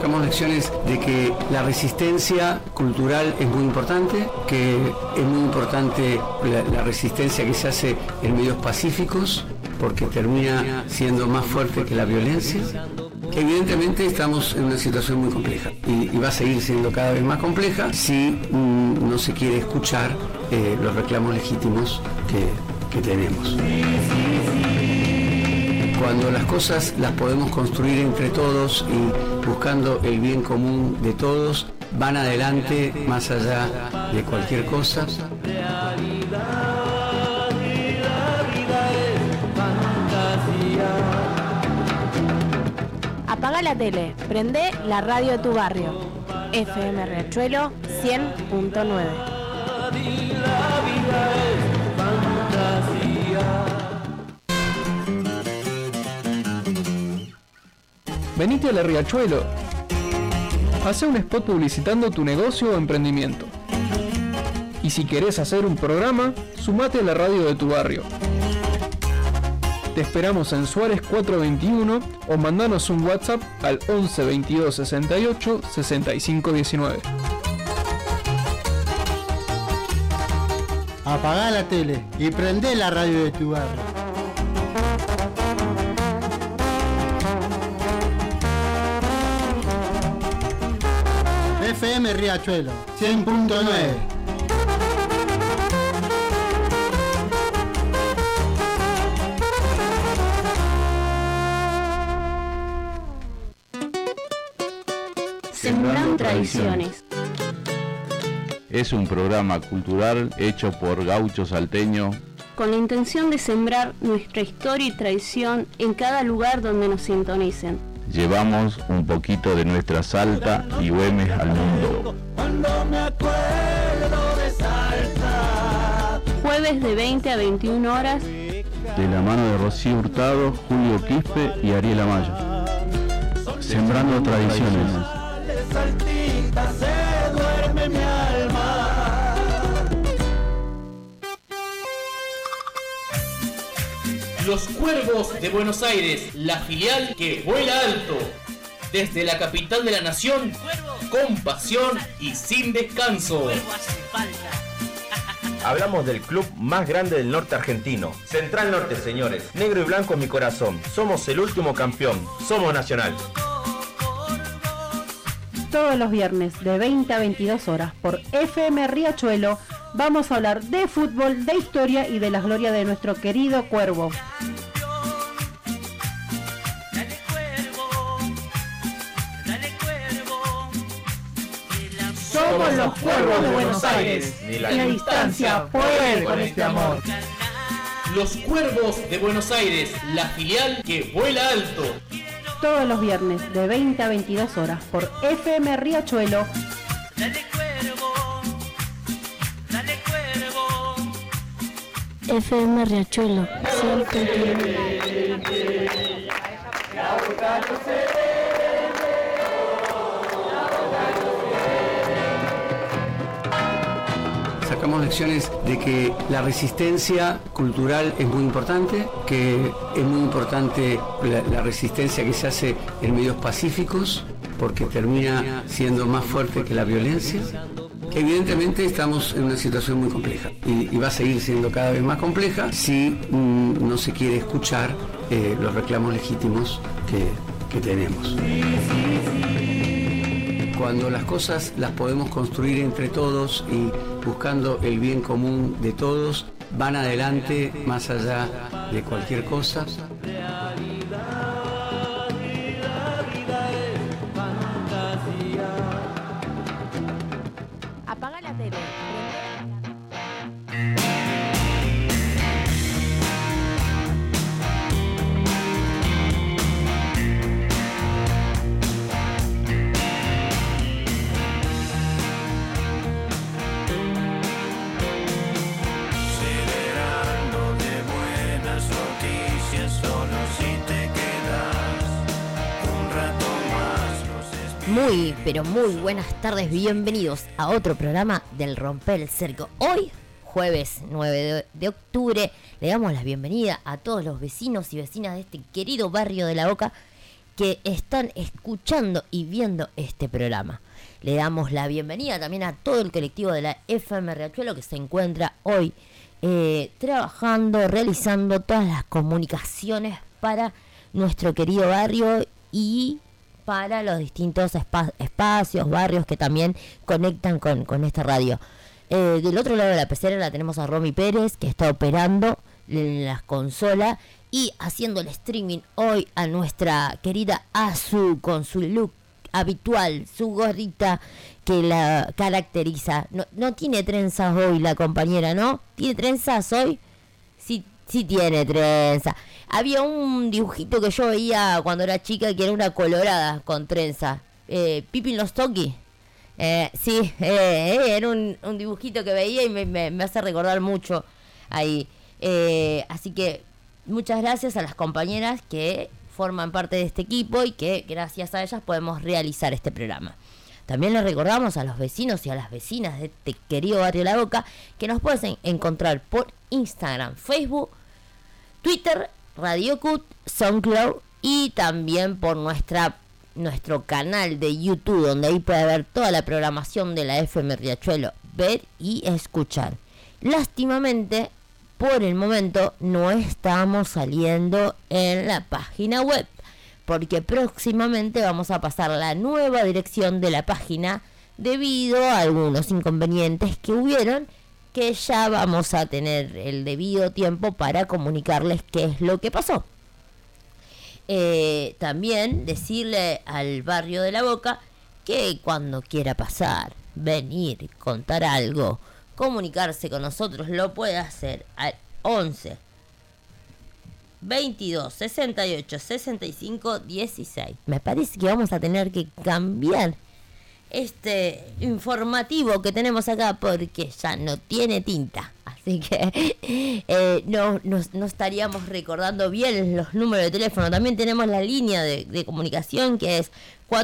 Sacamos lecciones de que la resistencia cultural es muy importante, que es muy importante la resistencia que se hace en medios pacíficos, porque termina siendo más fuerte que la violencia. Evidentemente estamos en una situación muy compleja y va a seguir siendo cada vez más compleja si no se quiere escuchar los reclamos legítimos que tenemos. Cuando las cosas las podemos construir entre todos y buscando el bien común de todos, van adelante más allá de cualquier cosa. Apaga la tele, prende la radio de tu barrio. FM Riachuelo 100.9. Venite a la Riachuelo. Hacé un spot publicitando tu negocio o emprendimiento. Y si querés hacer un programa, sumate a la radio de tu barrio. Te esperamos en Suárez 421 o mandanos un WhatsApp al 11 22 68 65 19. Apagá la tele y prendé la radio de tu barrio. FM Riachuelo 100.9. Sembrando tradiciones. Es un programa cultural hecho por gauchos salteños con la intención de sembrar nuestra historia y tradición en cada lugar donde nos sintonicen. Llevamos un poquito de nuestra Salta y Güemes al mundo. Cuando me acuerdo de Salta. Jueves de 20 a 21 horas. De la mano de Rocío Hurtado, Julio Quispe y Ariel Amaya. Sembrando tradiciones. Saltita, se duerme mi alma. Los Cuervos de Buenos Aires, la filial que vuela alto. Desde la capital de la nación, con pasión y sin descanso. Hablamos del club más grande del norte argentino. Central Norte, señores. Negro y blanco en mi corazón. Somos el último campeón. Somos Nacional. Todos los viernes de 20 a 22 horas por FM Riachuelo vamos a hablar de fútbol, de historia y de las glorias de nuestro querido Cuervo. Somos los Cuervos de Buenos Aires. Ni la distancia puede con este amor. Los Cuervos de Buenos Aires, la filial que vuela alto. Todos los viernes de 20 a 22 horas por FM Riachuelo. Dale Cuervo, dale Cuervo. FM Riachuelo 100.9. Sacamos lecciones de que la resistencia cultural es muy importante, que es muy importante la resistencia que se hace en medios pacíficos, porque termina siendo más fuerte que la violencia. Evidentemente estamos en una situación muy compleja y va a seguir siendo cada vez más compleja si no se quiere escuchar los reclamos legítimos que tenemos. Cuando las cosas las podemos construir entre todos y buscando el bien común de todos, van adelante más allá de cualquier cosa. Apaga la tele. Muy, pero muy buenas tardes, bienvenidos a otro programa del Romper el Cerco. Hoy, jueves 9 de octubre, le damos la bienvenida a todos los vecinos y vecinas de este querido barrio de La Boca que están escuchando y viendo este programa. Le damos la bienvenida también a todo el colectivo de la FM Riachuelo que se encuentra hoy trabajando, realizando todas las comunicaciones para nuestro querido barrio y para los distintos espacios, barrios que también conectan con esta radio. Del otro lado de la pecera la tenemos a Romy Pérez, que está operando en las consolas y haciendo el streaming hoy a nuestra querida Azu con su look habitual, su gorrita que la caracteriza. No tiene trenzas hoy la compañera, ¿no? ¿Tiene trenzas hoy? Sí tiene trenza. Había un dibujito que yo veía cuando era chica que era una colorada con trenza. Pipin los Toki. Sí, era un dibujito que veía y me hace recordar mucho ahí. Así que muchas gracias a las compañeras que forman parte de este equipo y que gracias a ellas podemos realizar este programa. También les recordamos a los vecinos y a las vecinas de este querido barrio La Boca que nos pueden encontrar por Instagram, Facebook, Twitter, Radio Cut, SoundCloud y también por nuestro canal de YouTube, donde ahí puede ver toda la programación de la FM Riachuelo, ver y escuchar. Lástimamente, por el momento no estamos saliendo en la página web, porque próximamente vamos a pasar la nueva dirección de la página debido a algunos inconvenientes que hubieron, que ya vamos a tener el debido tiempo para comunicarles qué es lo que pasó. También decirle al barrio de La Boca que cuando quiera pasar, venir, contar algo, comunicarse con nosotros, lo puede hacer al 11 22 68 65 16. Me parece que vamos a tener que cambiar este informativo que tenemos acá porque ya no tiene tinta. Así que no estaríamos recordando bien los números de teléfono. También tenemos la línea de comunicación que es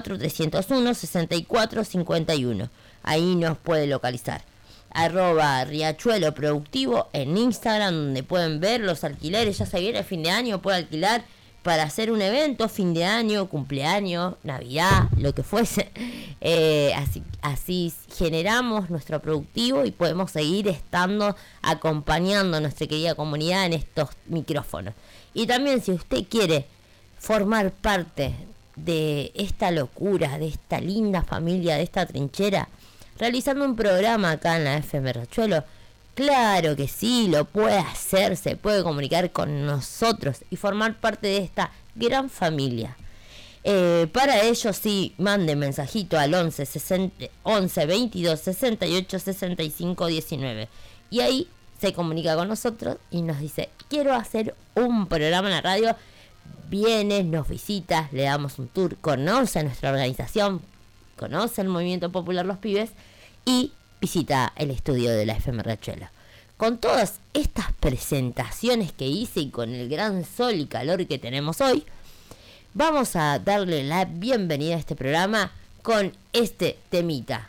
4301-6451. Ahí nos puede localizar. @Riachuelo Productivo en Instagram, donde pueden ver los alquileres. Ya se viene el fin de año, puede alquilar para hacer un evento, fin de año, cumpleaños, Navidad, lo que fuese. Así generamos nuestro productivo y podemos seguir estando acompañando a nuestra querida comunidad en estos micrófonos. Y también si usted quiere formar parte de esta locura, de esta linda familia, de esta trinchera, realizando un programa acá en la FM Riachuelo, claro que sí, lo puede hacer, se puede comunicar con nosotros y formar parte de esta gran familia. Para ello sí, mande mensajito al 11 22 68 65 19 y ahí se comunica con nosotros y nos dice: quiero hacer un programa en la radio. Viene, nos visita, le damos un tour, conoce nuestra organización, conoce el Movimiento Popular Los Pibes y visita el estudio de la FM Riachuelo. Con todas estas presentaciones que hice y con el gran sol y calor que tenemos hoy, vamos a darle la bienvenida a este programa con este temita.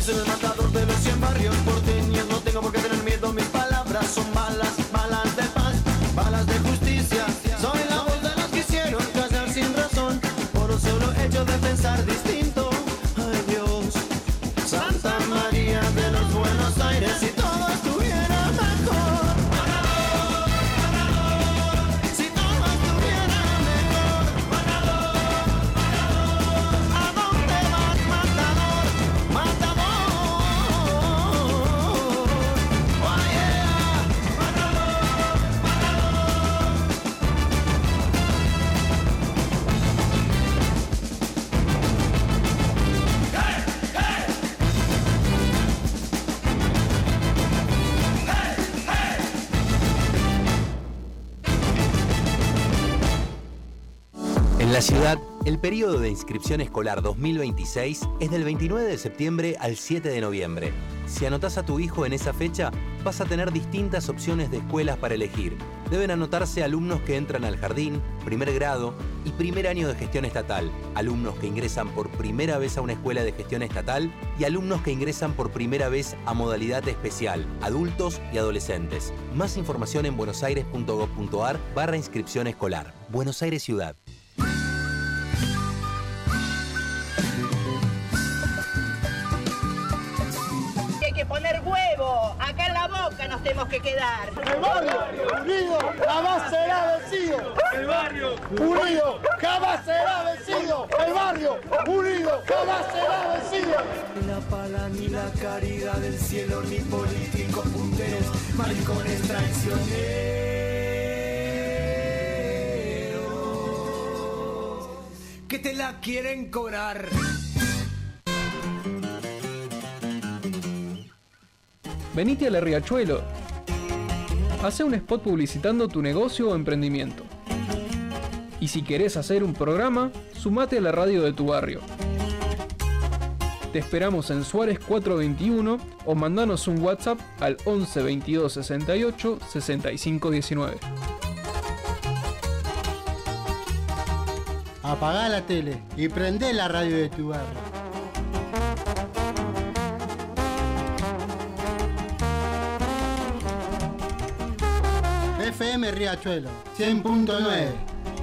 Soy el matador de los 100 barrios porteños. No tengo por qué tener miedo, mis palabras son balas, balas de paz, balas de justicia. Soy la voz de los que hicieron callar sin razón, por un solo hecho de pensar distinto. Ay Dios, Santa María de los Buenos Aires, si todo estuviera mejor. Matador, matador, si todo estuviera mejor. Matador, matador, ¿a dónde vas, matador? Matador, oh yeah. Matador, matador. En la ciudad, el periodo de inscripción escolar 2026 es del 29 de septiembre al 7 de noviembre. Si anotás a tu hijo en esa fecha, vas a tener distintas opciones de escuelas para elegir. Deben anotarse alumnos que entran al jardín, primer grado y primer año de gestión estatal, alumnos que ingresan por primera vez a una escuela de gestión estatal y alumnos que ingresan por primera vez a modalidad especial, adultos y adolescentes. Más información en buenosaires.gov.ar/inscripción escolar. Buenos Aires Ciudad. Hay que poner huevo, acá en la boca nos tenemos que quedar. El barrio unido jamás será vencido. El barrio Unido jamás será vencido. El barrio unido jamás será vencido. Ni la pala ni la caridad del cielo, ni políticos punteros, maricones traicioneros, que te la quieren cobrar. Venite a la Riachuelo. Hacé un spot publicitando tu negocio o emprendimiento. Y si querés hacer un programa, sumate a la radio de tu barrio. Te esperamos en Suárez 421 o mandanos un WhatsApp al 11 22 68 65 19. Apagá la tele y prendé la radio de tu barrio. FM Riachuelo 100.9.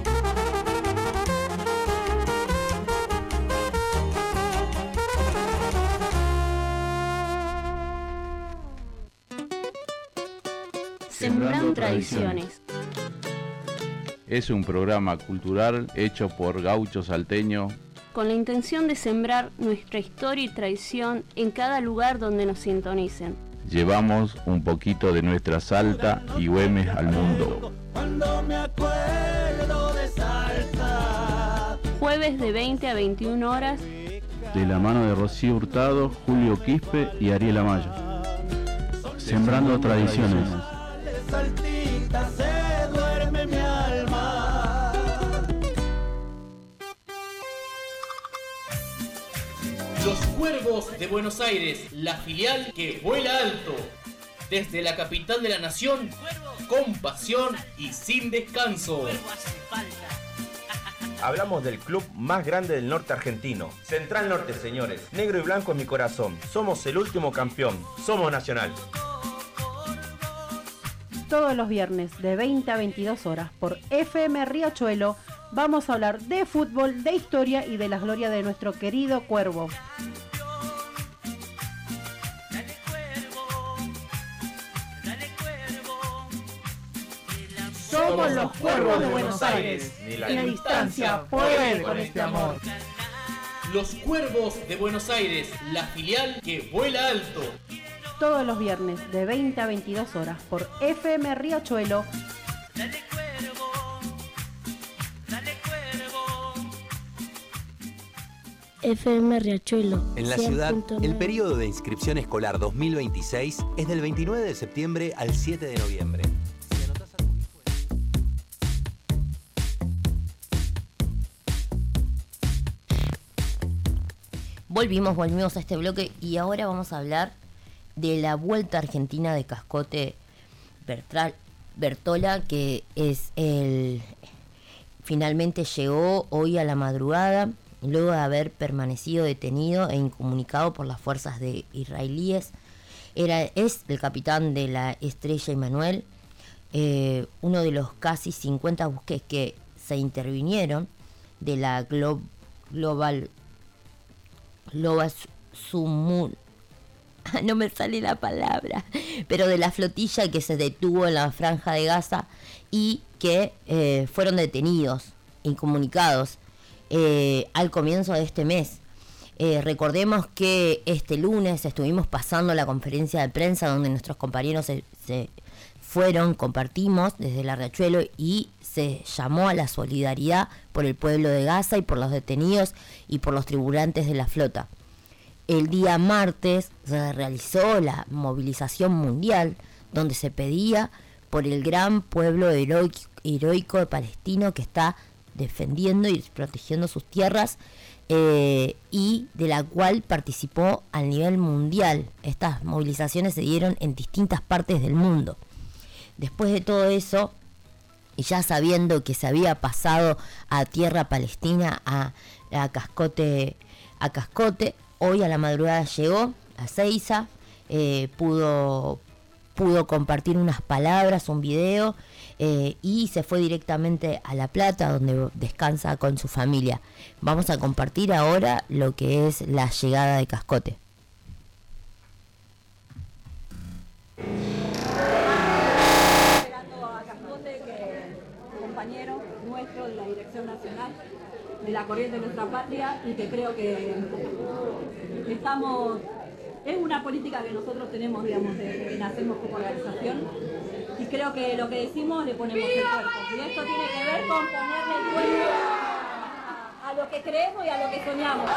Sembrando tradiciones. Es un programa cultural hecho por gauchos salteños Con la intención de sembrar nuestra historia y tradición en cada lugar donde nos sintonicen. Llevamos un poquito de nuestra Salta y Güemes al mundo. Cuando me acuerdo de Salta. Jueves de 20 a 21 horas. De la mano de Rocío Hurtado, Julio Quispe y Ariel Amaya. Sembrando tradiciones. Saltita, se duerme mi alma. Los Cuervos de Buenos Aires, la filial que vuela alto. Desde la capital de la nación, con pasión y sin descanso. Hablamos del club más grande del norte argentino. Central Norte, señores. Negro y blanco en mi corazón. Somos el último campeón. Somos Nacional. Todos los viernes de 20 a 22 horas por FM Riachuelo vamos a hablar de fútbol, de historia y de las glorias de nuestro querido Cuervo. Somos los Cuervos de Buenos Aires. Ni la distancia puede con este amor. Los Cuervos de Buenos Aires, la filial que vuela alto. Todos los viernes de 20 a 22 horas por FM Riachuelo. FM Riachuelo. En la ciudad, el periodo de inscripción escolar 2026 es del 29 de septiembre al 7 de noviembre. Volvimos a este bloque y ahora vamos a hablar de la Vuelta Argentina de Cascote Bertola, que es finalmente llegó hoy a la madrugada luego de haber permanecido detenido e incomunicado por las fuerzas israelíes. Es el capitán de la Estrella Emanuel, uno de los casi 50 buques que se intervinieron de la Global Sumun, no me sale la palabra, pero de la flotilla que se detuvo en la Franja de Gaza y que fueron detenidos, incomunicados al comienzo de este mes. Recordemos que este lunes estuvimos pasando la conferencia de prensa donde nuestros compañeros se fueron, compartimos desde la Riachuelo y se llamó a la solidaridad por el pueblo de Gaza y por los detenidos y por los tripulantes de la flota. El día martes se realizó la movilización mundial donde se pedía por el gran pueblo heroico de palestino que está defendiendo y protegiendo sus tierras, y de la cual participó a nivel mundial. Estas movilizaciones se dieron en distintas partes del mundo. Después de todo eso, y ya sabiendo que se había pasado a tierra palestina, a Cascote, hoy a la madrugada llegó a Seiza, pudo compartir unas palabras, un video, y se fue directamente a La Plata, donde descansa con su familia. Vamos a compartir ahora lo que es la llegada de Cascote. Llegando a Cascote, que compañero nuestro de la Dirección Nacional de la Corriente de Nuestra Patria, y que creo que estamos... Es una política que nosotros tenemos, digamos, desde que nacemos como organización, y creo que lo que decimos le ponemos el cuerpo. Y esto tiene que ver con ponerle el cuerpo a lo que creemos y a lo que soñamos.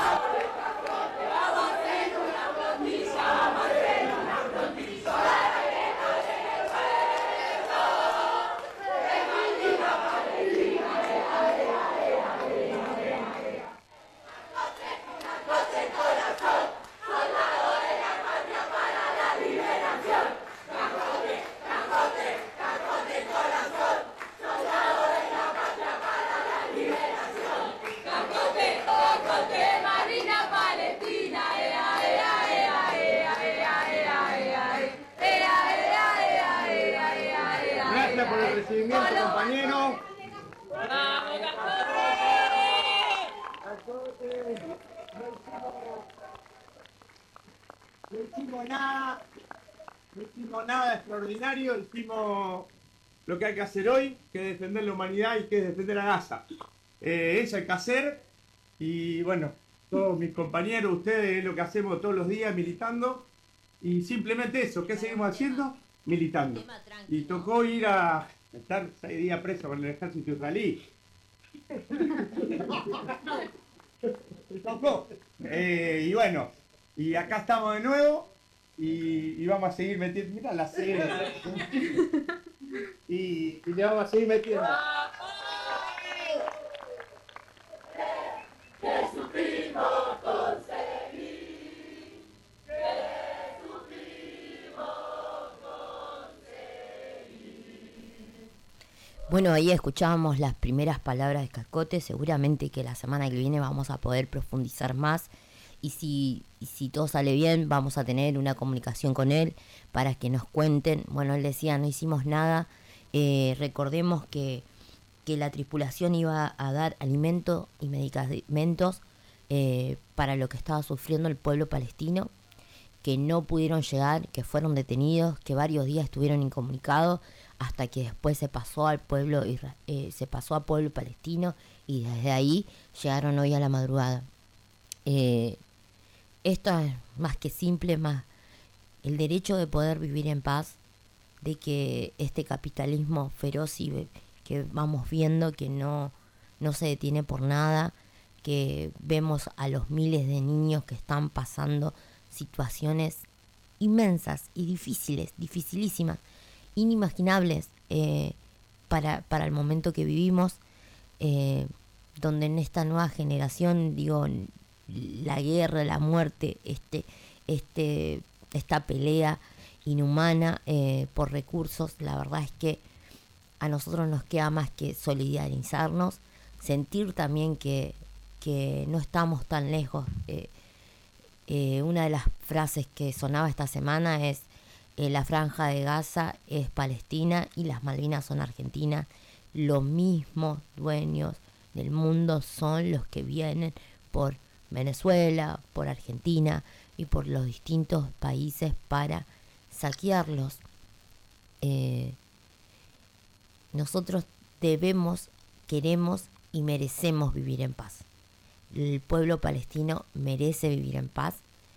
Gracias por el recibimiento, compañero. No hicimos nada extraordinario, hicimos lo que hay que hacer hoy, que es defender la humanidad y que es defender a Gaza. Eso hay que hacer, y bueno, todos mis compañeros, ustedes, es lo que hacemos todos los días militando, y simplemente eso, ¿qué seguimos haciendo? Militando. Y tocó ir a estar 6 días preso con el ejército israelí. Tocó. Y bueno, y acá estamos de nuevo y vamos a seguir metiendo. Mira la serie. Y le vamos a seguir metiendo. Que supimos conseguir, que supimos conseguir. Bueno, ahí escuchábamos las primeras palabras de Cascote. Seguramente que la semana que viene vamos a poder profundizar más, y si todo sale bien vamos a tener una comunicación con él para que nos cuenten. Bueno, él decía, no hicimos nada. Recordemos que la tripulación iba a dar alimento y medicamentos para lo que estaba sufriendo el pueblo palestino, que no pudieron llegar, que fueron detenidos, que varios días estuvieron incomunicados, hasta que después se pasó al pueblo pueblo palestino, y desde ahí llegaron hoy a la madrugada. Esto es más que simple, más el derecho de poder vivir en paz, de que este capitalismo feroz y que vamos viendo que no se detiene por nada, que vemos a los miles de niños que están pasando situaciones inmensas y difíciles, dificilísimas, inimaginables para el momento que vivimos, donde en esta nueva generación, digo, la guerra, la muerte, esta pelea inhumana por recursos, la verdad es que a nosotros nos queda más que solidarizarnos, sentir también que que no estamos tan lejos. Una de las frases que sonaba esta semana es la Franja de Gaza es Palestina y las Malvinas son Argentina. Los mismos dueños del mundo son los que vienen por Venezuela, por Argentina y por los distintos países para saquearlos. Nosotros debemos, queremos y merecemos vivir en paz. El pueblo palestino merece vivir en paz.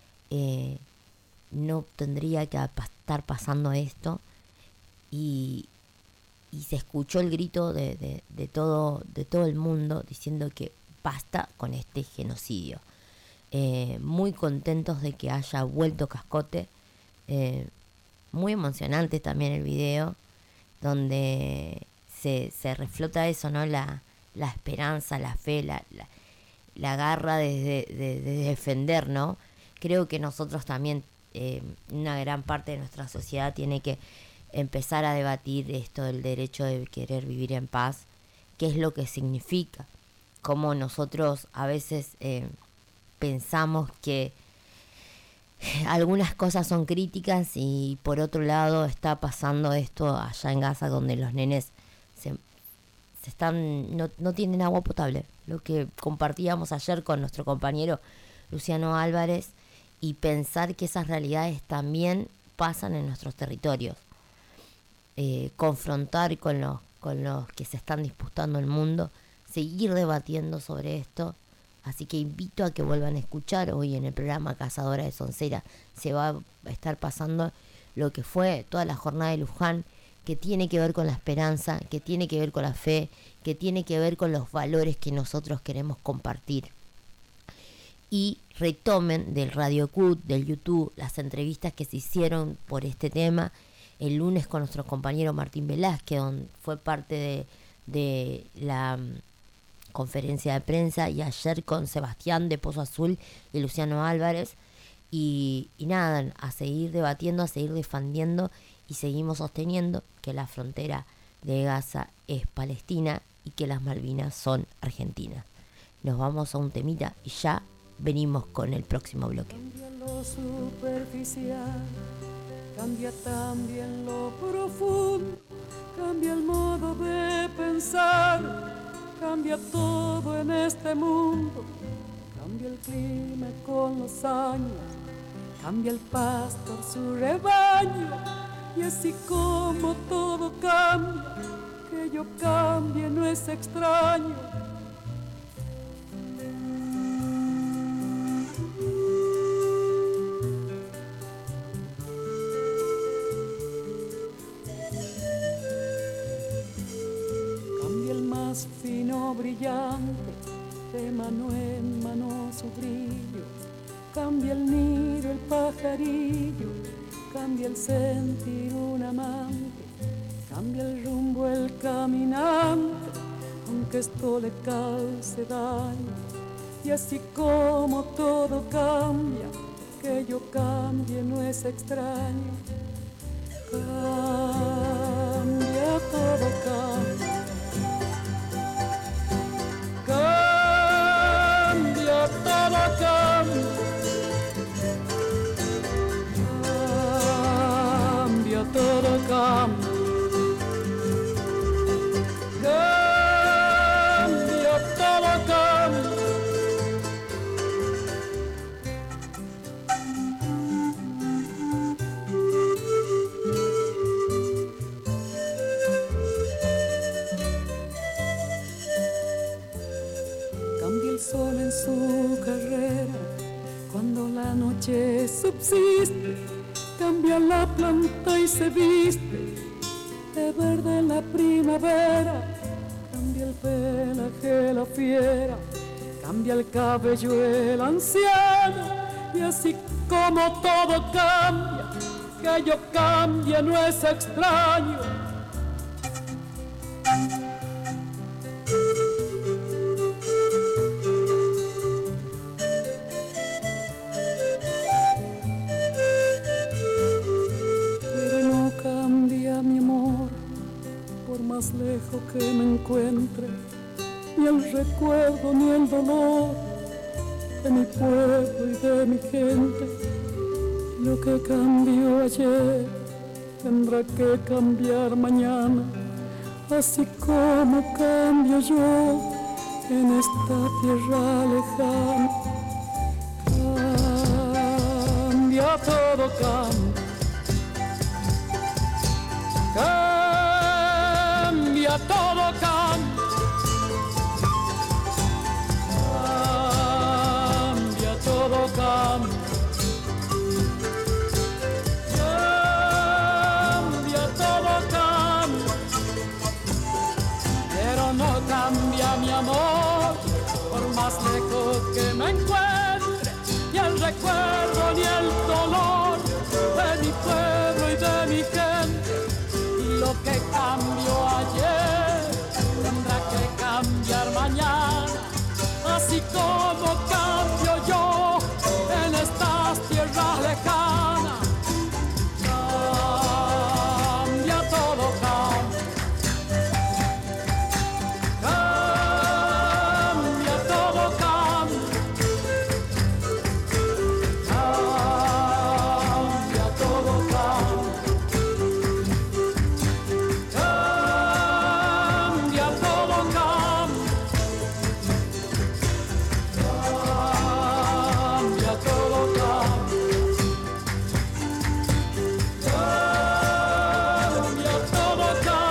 No tendría que estar pasando esto, y se escuchó el grito de todo el mundo diciendo que basta con este genocidio. Muy contentos de que haya vuelto Cascote. Muy emocionante también el video, donde se reflota eso, ¿no? La esperanza, la fe, la garra de defender, ¿no? Creo que nosotros también, una gran parte de nuestra sociedad tiene que empezar a debatir esto del derecho de querer vivir en paz, qué es lo que significa, cómo nosotros a veces pensamos que algunas cosas son críticas y por otro lado está pasando esto allá en Gaza, donde los nenes no tienen agua potable, lo que compartíamos ayer con nuestro compañero Luciano Álvarez, y pensar que esas realidades también pasan en nuestros territorios. Confrontar con los que se están disputando el mundo, seguir debatiendo sobre esto. Así que invito a que vuelvan a escuchar. Hoy en el programa Cazadora de Soncera se va a estar pasando lo que fue toda la jornada de Luján, que tiene que ver con la esperanza, que tiene que ver con la fe, que tiene que ver con los valores que nosotros queremos compartir. Y retomen del Radio CUT, del YouTube, las entrevistas que se hicieron por este tema el lunes con nuestro compañero Martín Velázquez, donde fue parte de la conferencia de prensa, y ayer con Sebastián de Pozo Azul y Luciano Álvarez, y nada, a seguir debatiendo, a seguir defendiendo, y seguimos sosteniendo que la frontera de Gaza es Palestina y que las Malvinas son Argentina. Nos vamos a un temita y ya venimos con el próximo bloque. Cambia lo superficial, cambia también lo profundo, cambia el modo de pensar, cambia todo en este mundo, cambia el clima con los años, cambia el pastor su rebaño, y así como todo cambia, que yo cambie no es extraño. Fino brillante, de mano en mano su brillo, cambia el nido, el pajarillo, cambia el sentir un amante, cambia el rumbo el caminante, aunque esto le cause daño. Y así como todo cambia, que yo cambie no es extraño. Cambia, todo cambia. Cambia, todo cambia. Cambia, todo cambia. Cambia, todo cambia. Sol en su carrera, cuando la noche subsiste, cambia la planta y se viste de verde en la primavera, cambia el pelaje la fiera, cambia el cabello el anciano, y así como todo cambia, que yo cambie no es extraño. Más lejos que me encuentre, ni el recuerdo ni el dolor de mi pueblo y de mi gente. Lo que cambió ayer tendrá que cambiar mañana, así como cambio yo en esta tierra lejana. Cambia todo, cambia todo, cambia todo, cambia todo, pero no cambia mi amor, por más lejos que me encuentre, ni el recuerdo ni el dolor de mi pueblo y de mi gente. Y lo que cambió ayer tendrá que cambiar mañana, así como cambio yo en estas tierras lejanas. Cambia todo, cambia todo, cambia todo, cambia todo, cambia todo, cambia todo,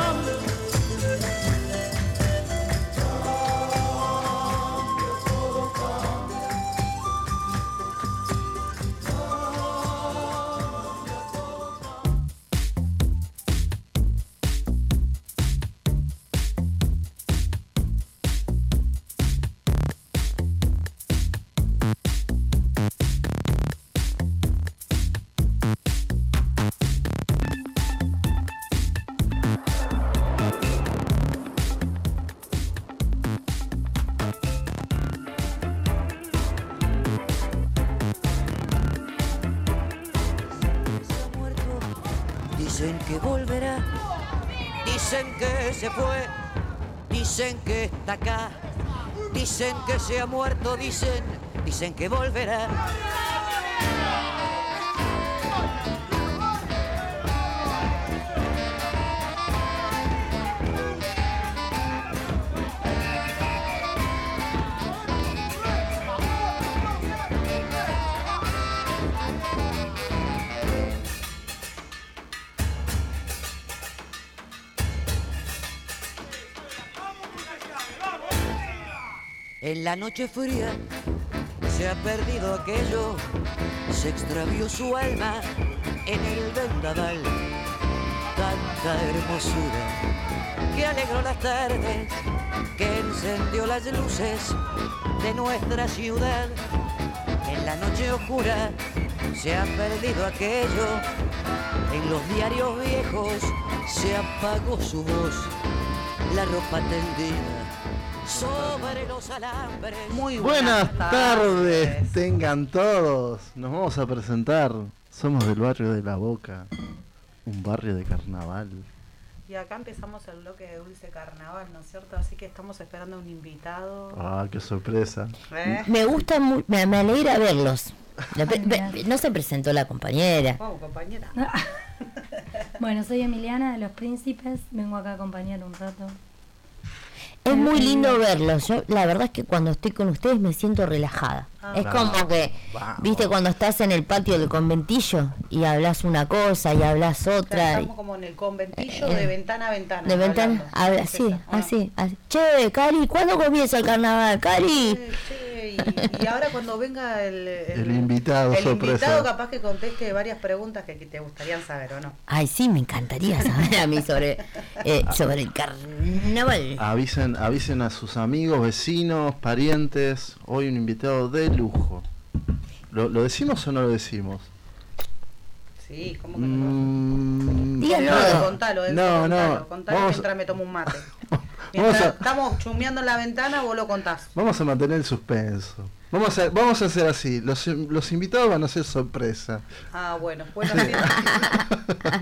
Dicen que volverá, dicen que se fue, dicen que está acá, dicen que se ha muerto, dicen que volverá. En la noche fría se ha perdido aquello, se extravió su alma en el vendaval. Tanta hermosura que alegró las tardes, que encendió las luces de nuestra ciudad. En la noche oscura se ha perdido aquello, en los diarios viejos se apagó su voz, la ropa tendida sobre los alambres. Muy buenas tardes, tengan todos. Nos vamos a presentar. Somos del barrio de La Boca, un barrio de carnaval. Y acá empezamos el bloque de Dulce Carnaval, ¿no es cierto? Así que estamos esperando un invitado. Ah, qué sorpresa. Me gusta mucho, me alegra verlos. No se presentó la compañera. Oh, compañera. Bueno, soy Emiliana de Los Príncipes, vengo acá a acompañar un rato. Es muy lindo verlos. Yo la verdad es que cuando estoy con ustedes me siento relajada. Es como que, viste, cuando estás en el patio del conventillo y hablas una cosa y hablas otra. Estamos como en el conventillo de ventana a ventana. De ventana, así. Che, Cari, ¿cuándo comienza el carnaval, Cari? Y ahora cuando venga el invitado, el sorpresa. invitado capaz que conteste varias preguntas que te gustarían saber, ¿o no? Ay, sí, me encantaría saber a mí sobre el carnaval. Avisen a sus amigos, vecinos, parientes. Hoy un invitado de lujo. ¿Lo decimos o no lo decimos? Sí, ¿cómo que no? Díganlo. Contalo mientras me tomo un mate. Mientras estamos chumeando en la ventana, vos lo contás. Vamos a mantener el suspenso. Vamos a hacer así. Los invitados van a ser sorpresa. Ah, bueno.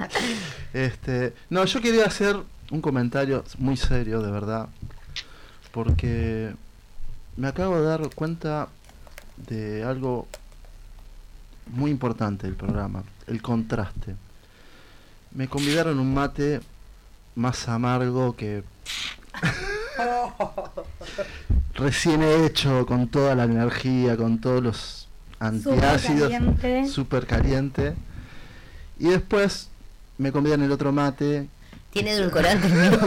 No, yo quería hacer un comentario muy serio, de verdad. porque me acabo de dar cuenta de algo muy importante del programa, el contraste. Me convidaron un mate más amargo que recién hecho, con toda la energía, con todos los antiácidos, súper caliente. Y después me convidan el otro mate. Tiene edulcorante.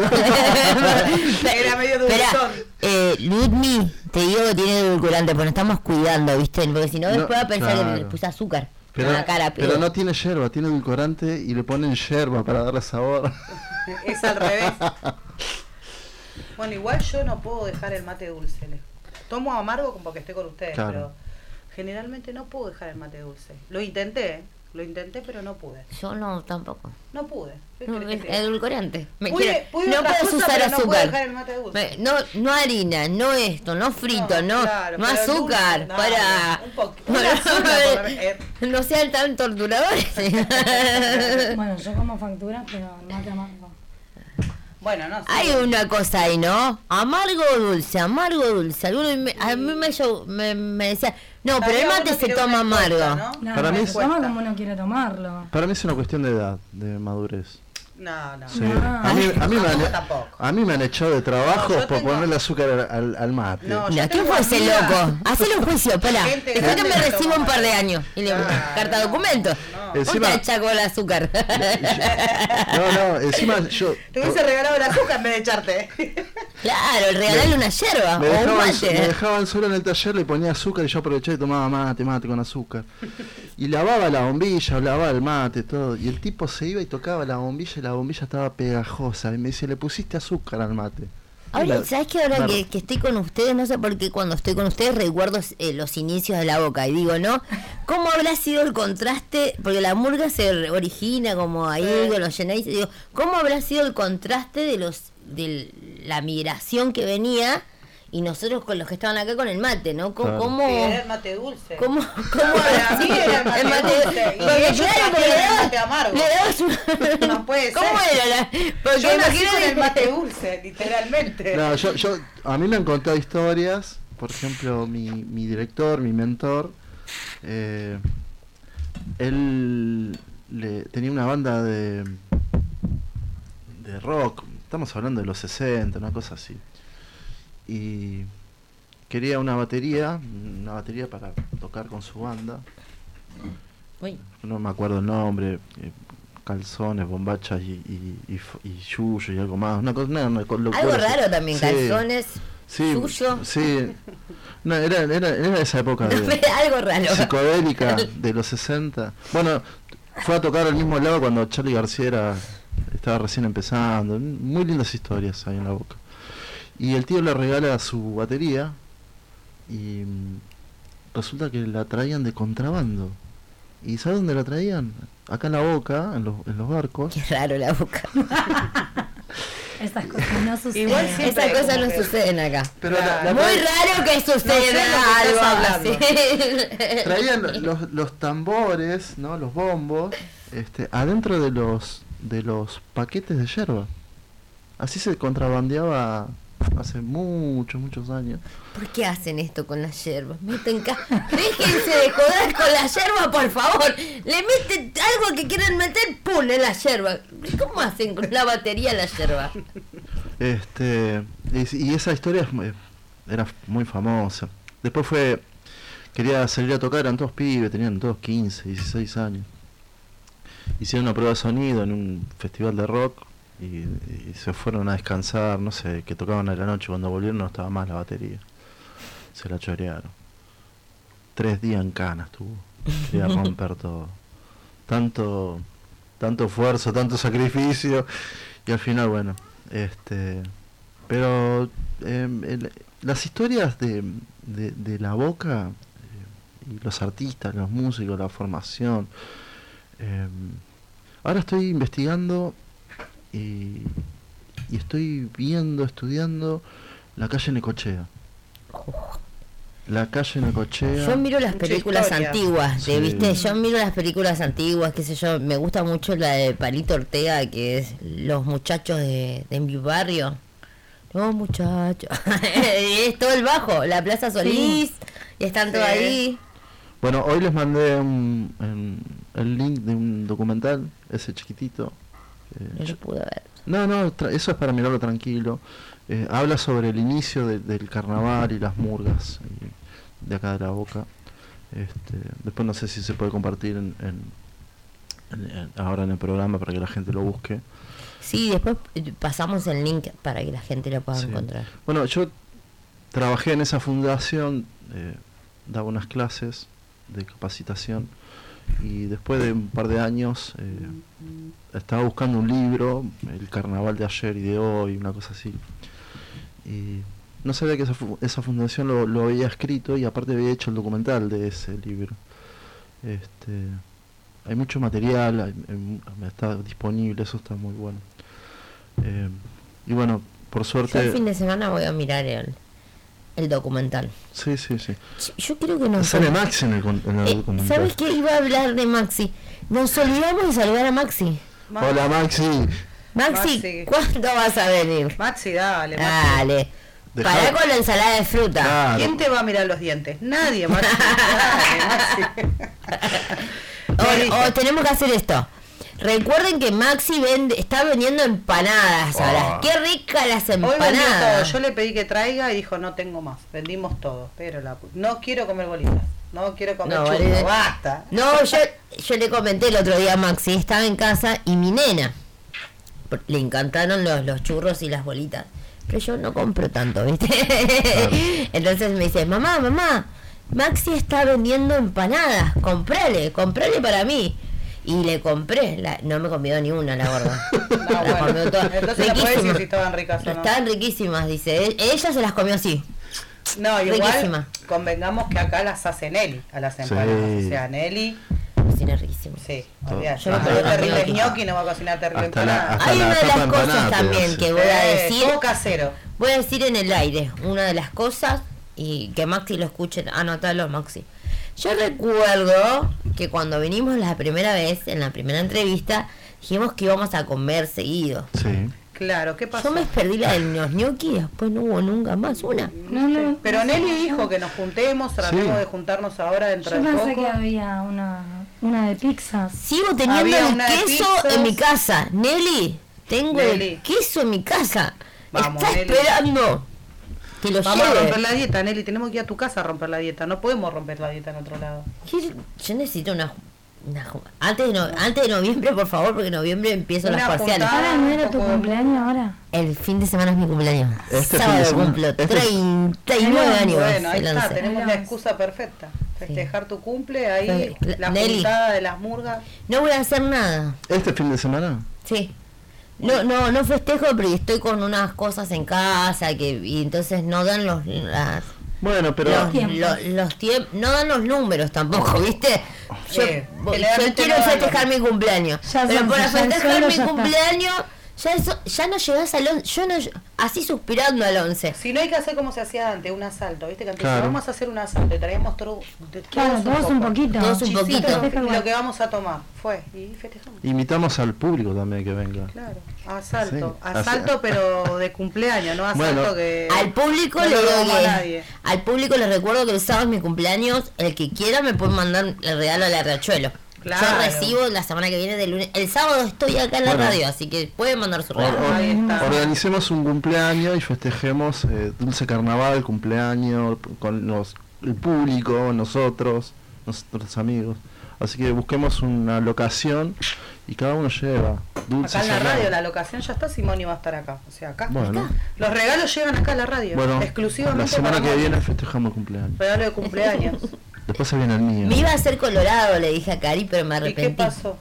Era medio dulzón. Ludmi, te digo que tiene edulcorante, porque nos estamos cuidando, ¿viste? Porque si no, después va a pensar claro, que le puse azúcar. Pero, en la cara, pero no tiene yerba, tiene edulcorante y le ponen yerba para darle sabor. Es al revés. Bueno, igual yo no puedo dejar el mate dulce. Tomo amargo como porque esté con ustedes, claro, pero generalmente no puedo dejar el mate dulce. Lo intenté, pero no pude. Yo no, tampoco. No pude. No, edulcorante. No puedes usar azúcar. No harina, no esto, no frito, no azúcar. Para. No sean tan torturadores. Bueno, yo como factura, pero mate amargo. Bueno, no sé. Hay una cosa ahí, ¿no? Amargo o dulce, amargo o dulce. Alguno a mí me decía, no, pero el mate se toma amargo. ¿No? Para mí se toma como uno quiere tomarlo. Para mí es una cuestión de edad, de madurez. No. Sí. A mí me han echado de trabajo por ponerle azúcar al mate. ¿Quién fue ese loco? Hacele un juicio, Pola. Dejá que me reciba un par de años. Y le carta documento. Encima, te echa con el azúcar. Encima yo... Te hubiese regalado el azúcar en vez de echarte. Claro, regalarle una yerba o un mate. Me dejaban solo en el taller, le ponía azúcar y yo aproveché y tomaba mate con azúcar. Y lavaba la bombilla, lavaba el mate, todo. Y el tipo se iba y tocaba la bombilla y la bombilla estaba pegajosa. Y me dice, le pusiste azúcar al mate. Ahora, ¿sabes qué? Ahora que estoy con ustedes, no sé por qué cuando estoy con ustedes recuerdo los inicios de La Boca y digo, ¿no? ¿Cómo habrá sido el contraste? Porque la murga se origina como ahí con los Genesis. Digo, ¿cómo habrá sido el contraste de la migración que venía y nosotros con los que estaban acá con el mate, ¿no? ¿Cómo era el mate dulce? ¿Cómo para mí era el mate dulce? Porque claro, porque le dabas mate amargo. No puede ser. ¿Cómo era? Porque yo nací con el mate dulce, literalmente. No, a mí me han contado historias, por ejemplo, mi director, mi mentor, él tenía una banda de rock, estamos hablando de los 60, una cosa así. Y quería una batería para tocar con su banda. Uy. No me acuerdo el nombre, calzones, bombachas y yuyo y algo más. Algo raro también, sí. Calzones, yuyo. Sí, no, era esa época de algo raro, psicodélica de los 60. Bueno, fue a tocar al mismo lado cuando Charly García estaba recién empezando. Muy lindas historias ahí en La Boca. Y el tío le regala su batería y resulta que la traían de contrabando. ¿Y sabes dónde la traían? Acá en La Boca, en los barcos. Qué raro La Boca. Estas cosas no suceden. Igual esas cosas no suceden acá. Pero muy raro que suceda algo así. Traían los tambores, ¿no? Los bombos, adentro de los paquetes de yerba. Así se contrabandeaba hace muchos años. ¿Por qué hacen esto con las yerbas? Déjense de joder con la yerba, por favor. Le meten algo que quieran meter, ¡pum!, en la yerba. ¿Cómo hacen con la batería la yerba? Y esa historia era muy famosa. Después quería salir a tocar, eran todos pibes, tenían todos 15, 16 años. Hicieron una prueba de sonido en un festival de rock. Y se fueron a descansar, no sé, que tocaban a la noche. Cuando volvieron no estaba más la batería, se la chorearon. 3 días en cana estuvo, quería romper todo, tanto esfuerzo, tanto sacrificio, y al final bueno, pero las historias de La Boca, y los artistas, los músicos, la formación, ahora estoy investigando y estoy estudiando la calle Necochea. La calle Necochea. Yo miro las películas antiguas, sí. ¿Viste? Yo miro las películas antiguas, qué sé yo, me gusta mucho la de Palito Ortega, que es Los muchachos de mi barrio. Oh, muchacho. Es todo el bajo, la Plaza Solís, y están todos ahí. Bueno, hoy les mandé el link de un documental, ese chiquitito. No lo pude ver. No, eso es para mirarlo tranquilo. Habla sobre el inicio del carnaval y las murgas de acá de La Boca. Después no sé si se puede compartir ahora en el programa para que la gente lo busque. Sí, después pasamos el link para que la gente lo pueda encontrar. Bueno, yo trabajé en esa fundación, daba unas clases de capacitación y después de un par de años estaba buscando un libro, el carnaval de ayer y de hoy, una cosa así, y no sabía que esa fundación lo había escrito y aparte había hecho el documental de ese libro. Hay mucho material, está disponible, eso está muy bueno. Y bueno, por suerte... Yo el fin de semana voy a mirar el documental. Sí. Yo creo que no. Sale Maxi en el documental. ¿Sabes qué? Iba a hablar de Maxi. Nos olvidamos de saludar a Maxi. Hola Maxi. Maxi, ¿cuándo vas a venir? Maxi, dale. Dale. Pará con la ensalada de fruta. Claro. ¿Quién te va a mirar los dientes? Nadie, Maxi. Dale, Maxi. O tenemos que hacer esto. Recuerden que Maxi está vendiendo empanadas ahora. Qué ricas las empanadas. Yo le pedí que traiga y dijo no tengo más. Vendimos todo. Pero no quiero comer bolitas. No quiero comer churros. Basta. No, yo le comenté el otro día a Maxi. Estaba en casa y mi nena le encantaron los churros y las bolitas. Pero yo no compro tanto, ¿viste? Claro. Entonces me dice, mamá, Maxi está vendiendo empanadas. Comprale para mí. Y le compré, no me comió ni una la gorda. La comió todas. Entonces no puedes decir si estaban ricas o no. Estaban riquísimas, dice. Ella se las comió así. No, igual convengamos que acá las hace Nelly a las empanadas. O sea, Nelly cocina riquísimo. Sí, yo no puedo terribles gnocchi, no va a cocinar terrible empanadas. Hay una de las cosas también que voy a decir. Todo casero. Voy a decir en el aire, una de las cosas, y que Maxi lo escuche, anotalo Maxi. Yo recuerdo que cuando vinimos la primera vez, en la primera entrevista, dijimos que íbamos a comer seguido. Sí. Claro, ¿qué pasó? Yo me perdí la de los gnocchi y después no hubo nunca más una. No, pero Nelly dijo que nos juntemos, tratemos de juntarnos ahora dentro de poco. Yo pensé que había una de pizza. Sigo teniendo el queso en mi casa. Nelly, tengo el queso en mi casa. Vamos, está Nelly. Esperando. Vamos a romper la dieta, Nelly, tenemos que ir a tu casa a romper la dieta, no podemos romper la dieta en otro lado. Yo necesito una antes de noviembre, por favor, porque en noviembre empiezo las parciales. ¿Ahora no era tu cumpleaños ahora? El fin de semana es mi cumpleaños. Sábado cumplo 39 años. Bueno, ahí está, tenemos la excusa perfecta. Festejar tu cumple, ahí la juntada de las murgas. No voy a hacer nada. ¿Este fin de semana? Sí. No festejo, pero estoy con unas cosas en casa y entonces no dan bueno, pero los tiempos, no dan los números tampoco, ¿viste? Yo quiero festejar mi cumpleaños, pero para festejar mi cumpleaños ya no llegás al 11, yo no, así suspirando al 11. Si no hay que hacer como se hacía antes, un asalto, ¿viste? Que antes vamos a hacer un asalto y traíamos todos un poquito. Todos un poquito. Lo que vamos a tomar fue y festejamos. Invitamos al público también que venga. Claro, asalto pero de cumpleaños, no asalto que al público no le doy al público les recuerdo que el sábado es mi cumpleaños, el que quiera me puede mandar el regalo a la Riachuelo. Claro. Yo recibo la semana que viene del lunes. El sábado estoy acá en la radio, así que pueden mandar su regalo. Organicemos un cumpleaños y festejemos dulce carnaval, cumpleaños con el público, nosotros, nuestros amigos. Así que busquemos una locación y cada uno lleva dulce. Acá en la radio, la locación ya está, Simoni va a estar acá. O sea, acá. Bueno. Los regalos llegan acá a la radio, exclusivamente. La semana que viene festejamos el cumpleaños. Regalo de cumpleaños. Después se viene el mío. Me iba a hacer colorado, le dije a Cari, pero me arrepentí. ¿Y qué pasó?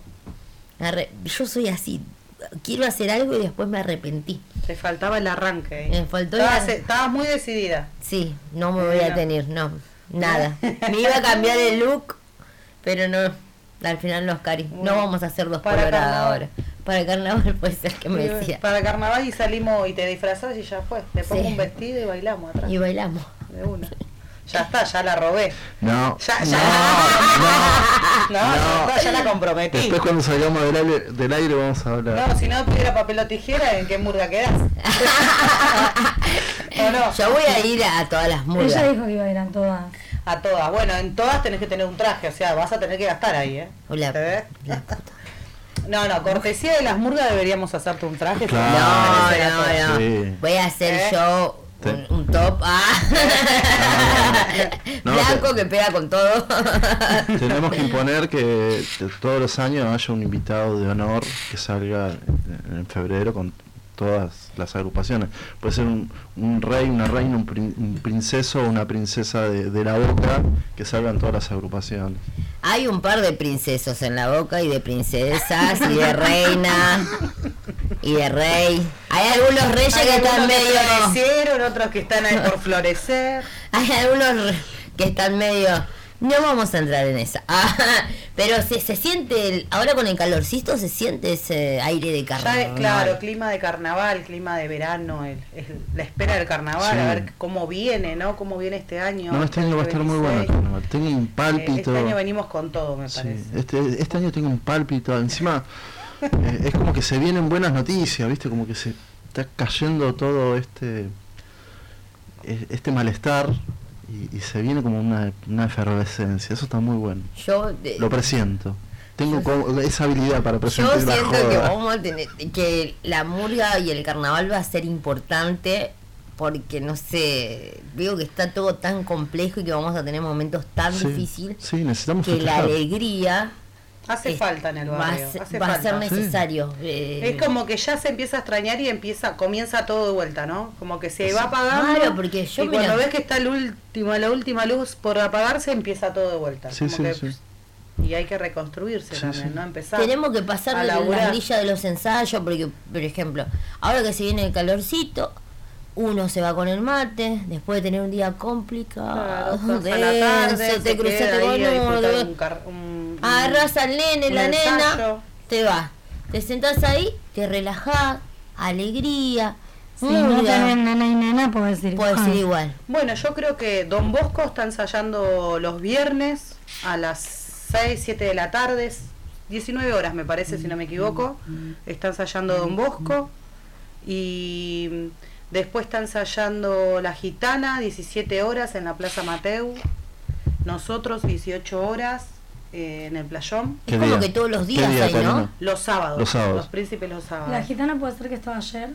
Yo soy así. Quiero hacer algo y después me arrepentí. Te faltaba el arranque. Me faltó Estabas muy decidida. Sí, no me voy a tener, nada. Me iba a cambiar el look, pero no. Al final no, Cari. No vamos a hacer dos coloradas ahora. Para carnaval puede ser que me decía. Para carnaval y salimos y te disfrazás y ya fue. Te pongo un vestido y bailamos atrás. Y bailamos. De una. Ya está, ya la robé. No. Ya la comprometí. Después cuando salgamos del aire vamos a hablar. No, si no piedra, papel o tijera, ¿en qué murga quedás? ¿O no? Yo voy a ir a todas las murgas. Ella dijo que iba a ir a todas. A todas. Bueno, en todas tenés que tener un traje, o sea, vas a tener que gastar ahí, ¿eh? Hola. ¿Te ves? No, cortesía de las murgas deberíamos hacerte un traje. Claro. No. Sí. Voy a hacer yo un top blanco que pega con todo. Tenemos que imponer que todos los años haya un invitado de honor que salga en febrero con todas las agrupaciones. Puede ser un rey, una reina, un princeso o una princesa de la Boca que salgan todas las agrupaciones. Hay un par de princesos en la Boca y de princesas y de reina y de rey. Hay algunos reyes que están medio... florecieron, otros que están ahí por florecer. Hay algunos que están medio... No vamos a entrar en esa. Pero se siente, ahora con el calorcito se siente ese aire de carnaval. Claro, clima de carnaval, clima de verano, la espera del carnaval, sí. A ver cómo viene, ¿no? Cómo viene este año. No, este año va a estar muy bueno el carnaval. Tengo un pálpito. Este año venimos con todo, me parece. Este año tengo un pálpito. Encima es como que se vienen buenas noticias, ¿viste? Como que se está cayendo todo este malestar. Y se viene como una efervescencia. Eso está muy bueno. Yo lo presiento. Tengo esa habilidad para presentar la joda. Yo siento que vamos a tener, que la murga y el carnaval va a ser importante, porque no sé, veo que está todo tan complejo y que vamos a tener momentos tan difíciles. Sí, necesitamos que festejar. La alegría hace falta en el barrio. Va a ser necesario. Es como que ya se empieza a extrañar y comienza todo de vuelta, ¿no? Como que se va apagando. Claro, porque y cuando ves que está la última luz por apagarse, empieza todo de vuelta. Sí. Y hay que reconstruirse también, ¿no? Empezar. Tenemos que pasar de la grilla de los ensayos, porque, por ejemplo, ahora que se viene el calorcito, uno se va con el mate, después de tener un día complicado, te cruzaste con uno, agarras al nene, la nena, te vas, te sentás ahí, te relajás, alegría. Si no tenés nena y nena, puedes ir igual. Bueno, yo creo que Don Bosco está ensayando los viernes a las 6, 7 de la tarde, 19 horas me parece, si no me equivoco, está ensayando Don Bosco, y después está ensayando La Gitana, 17 horas en la Plaza Mateu, nosotros 18 horas en el Playón. Es como que todos los días hay, ¿no? Los sábados, los príncipes los sábados. La Gitana puede ser que estaba ayer.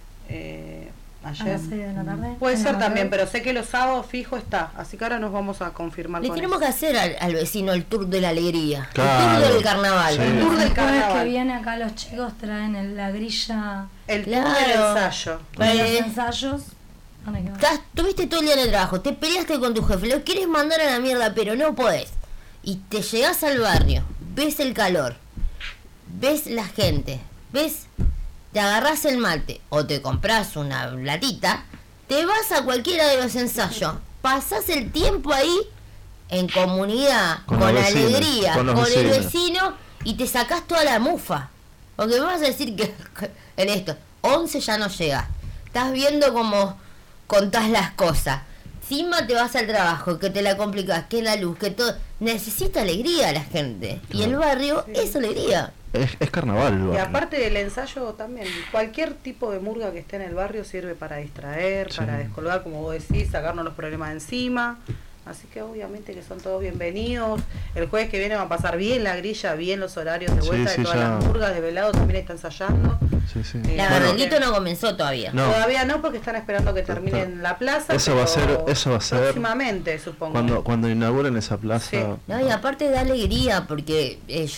Ayer. A las 6 de la tarde. Puede ser también, pero sé que los sábados fijo está, así que ahora nos vamos a confirmar. Le tenemos que hacer al vecino el tour de la alegría, claro, el tour del carnaval. Sí. El tour del carnaval. Que viene acá los chicos traen la grilla, el tour del ensayo. Los ensayos. Tuviste todo el día en el trabajo, te peleaste con tu jefe, lo quieres mandar a la mierda, pero no podés. Y te llegás al barrio, ves el calor, ves la gente, te agarrás el mate o te compras una latita, te vas a cualquiera de los ensayos, pasás el tiempo ahí en comunidad, con alegría, con el vecino, y te sacás toda la mufa. Porque me vas a decir que en esto, 11 ya no llegas, estás viendo cómo contás las cosas, encima te vas al trabajo, que te la complicás, que la luz, que todo, necesita alegría la gente, y el barrio es alegría. Es carnaval el barrio. Y aparte del ensayo también, cualquier tipo de murga que esté en el barrio sirve para distraer, para descolgar, como vos decís, sacarnos los problemas de encima. Así que obviamente que son todos bienvenidos. El jueves que viene va a pasar bien la grilla, bien los horarios de vuelta de todas las murgas, de velado también está ensayando. La Gardelito no comenzó todavía. No. Todavía no, porque están esperando que terminen la plaza. Eso va a ser próximamente, supongo. Cuando inauguren esa plaza. Sí. No, y aparte da alegría, porque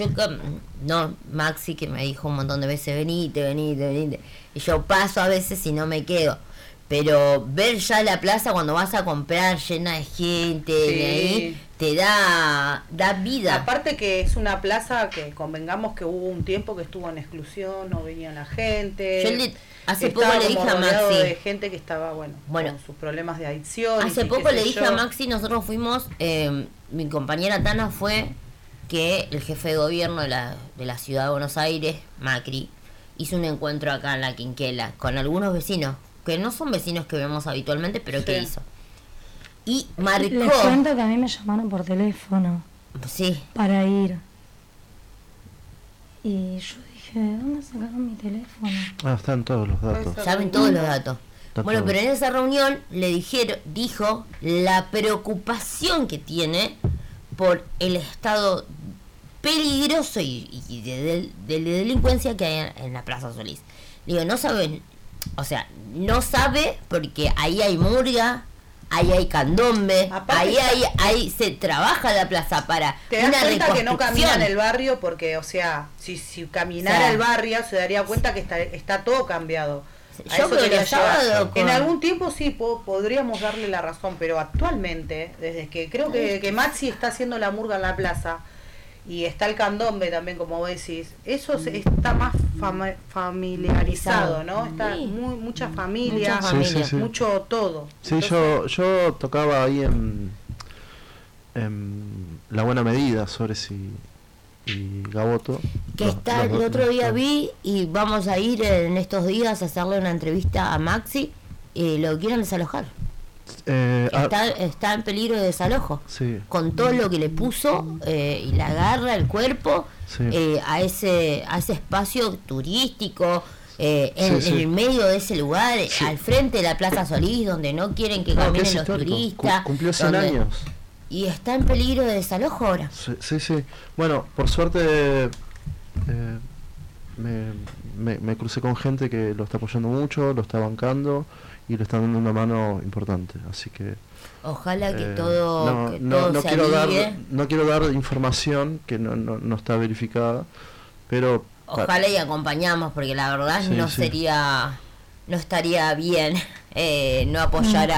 Maxi, que me dijo un montón de veces, venite, y yo paso a veces y no me quedo. Pero ver ya la plaza cuando vas a comprar llena de gente, ahí, te da vida. Aparte que es una plaza que convengamos que hubo un tiempo que estuvo en exclusión, no venía la gente. Yo hace poco le dije a Maxi, de gente que estaba con sus problemas de adicción. Hace poco le dije a Maxi, nosotros fuimos, mi compañera Tana fue, que el jefe de gobierno de la ciudad de Buenos Aires, Macri, hizo un encuentro acá en la Quinquela con algunos vecinos, que no son vecinos que vemos habitualmente, pero ¿qué hizo? y marcó. Les cuento que a mí me llamaron por teléfono. Sí. Para ir. Y yo dije, ¿dónde sacaron mi teléfono? Están todos los datos. Saben todos los datos. Está Bueno, todo. pero en esa reunión le dijo la preocupación que tiene por el estado peligroso y de delincuencia que hay en la Plaza Solís. Digo, no saben, o sea, no sabe porque ahí hay murga, ahí hay candombe, ahí se trabaja la plaza para te das una cuenta que no camina en reconstrucción. el barrio porque, o sea, si caminara el barrio se daría cuenta que está todo cambiado. A Yo eso creo que quería los sábados llegar. En con- algún tiempo sí podríamos darle la razón, pero actualmente, desde que creo que Maxi está haciendo la murga en la plaza y está el candombe también, como vos decís, eso está más familiarizado, ¿no? Está mucha familia, Sí. mucho todo. Sí, yo tocaba ahí en La Buena Medida, Sores y Gaboto. Que está, el otro día vi y vamos a ir en estos días a hacerle una entrevista a Maxi y lo quieren desalojar. Está en peligro de desalojo. Sí. Con todo lo que le puso y la garra, el cuerpo, Sí. a ese espacio turístico, en Sí. el medio de ese lugar, Sí. al frente de la Plaza Solís, donde no quieren que caminen es los histórico. turistas. Cumplió 100 donde- años. Y está en peligro de desalojo ahora. Sí. Bueno, por suerte me crucé con gente que lo está apoyando mucho, lo está bancando y le está dando una mano importante. Así que Ojalá que todo, no se quiero no quiero dar información que no está verificada, pero Ojalá y acompañamos, porque la verdad Sí, no sí. sería, no estaría bien no apoyar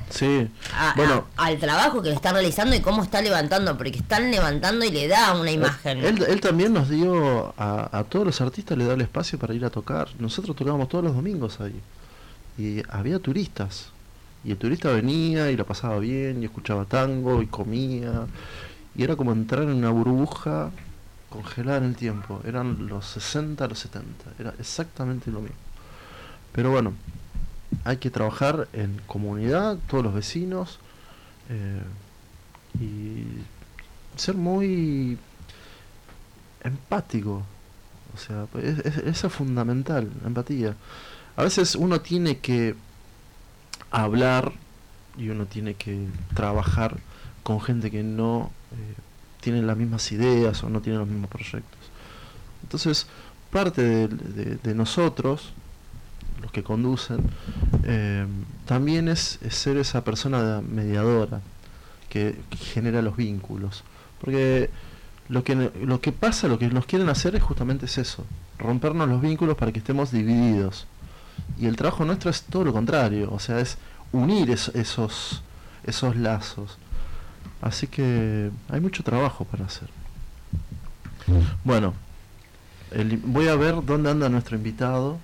al trabajo que le está realizando y cómo está levantando, porque están levantando y le da una imagen. Él también nos dio a todos los artistas, le da el espacio para ir a tocar. Nosotros tocábamos todos los domingos ahí y había turistas y el turista venía y la pasaba bien y escuchaba tango y comía y era como entrar en una burbuja congelada en el tiempo. Eran los 60, los 70, era exactamente lo mismo. Pero bueno, hay que trabajar en comunidad, todos los vecinos, y ser muy empático. O sea, eso es fundamental, la empatía. A veces uno tiene que hablar y uno tiene que trabajar con gente que no tiene las mismas ideas o no tiene los mismos proyectos. Entonces, parte de nosotros, los que conducen, también es ser esa persona mediadora que genera los vínculos, porque lo que pasa, lo que nos quieren hacer es justamente eso, rompernos los vínculos para que estemos divididos, y el trabajo nuestro es todo lo contrario, o sea, es unir esos lazos. Así que hay mucho trabajo para hacer. Bueno, voy a ver dónde anda nuestro invitado.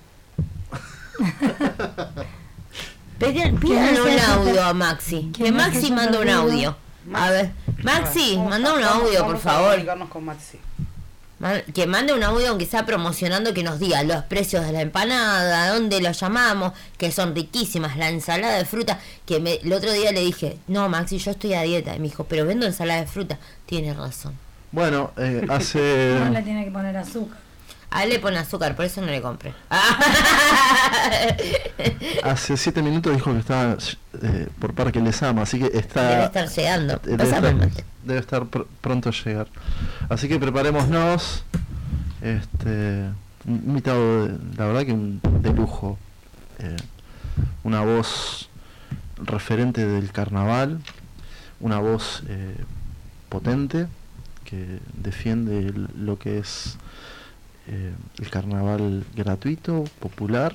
Pidan un audio a Maxi. Que Maxi manda un audio. A ver, Maxi, manda un audio, por favor. Con Maxi. Que mande un audio, aunque sea promocionando, que nos diga los precios de la empanada, dónde lo llamamos, que son riquísimas, la ensalada de fruta, que el otro día le dije, no Maxi, yo estoy a dieta, y me dijo, pero vendo ensalada de fruta. Tiene razón. Bueno, hace... No le tiene que poner azúcar. A él le pone azúcar, por eso no le compré. Hace 7 minutos dijo que estaba por Parque Lezama, así que está... Debe estar llegando. Debe estar pronto a llegar. Así que preparémonos. Un invitado, la verdad que de lujo. Una voz referente del carnaval. Una voz potente que defiende lo que es el carnaval gratuito, popular,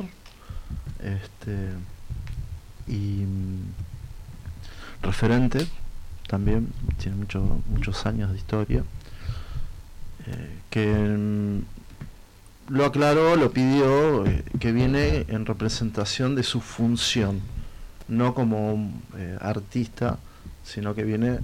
y referente también, tiene muchos años de historia, que lo aclaró, lo pidió, que viene en representación de su función, no como artista, sino que viene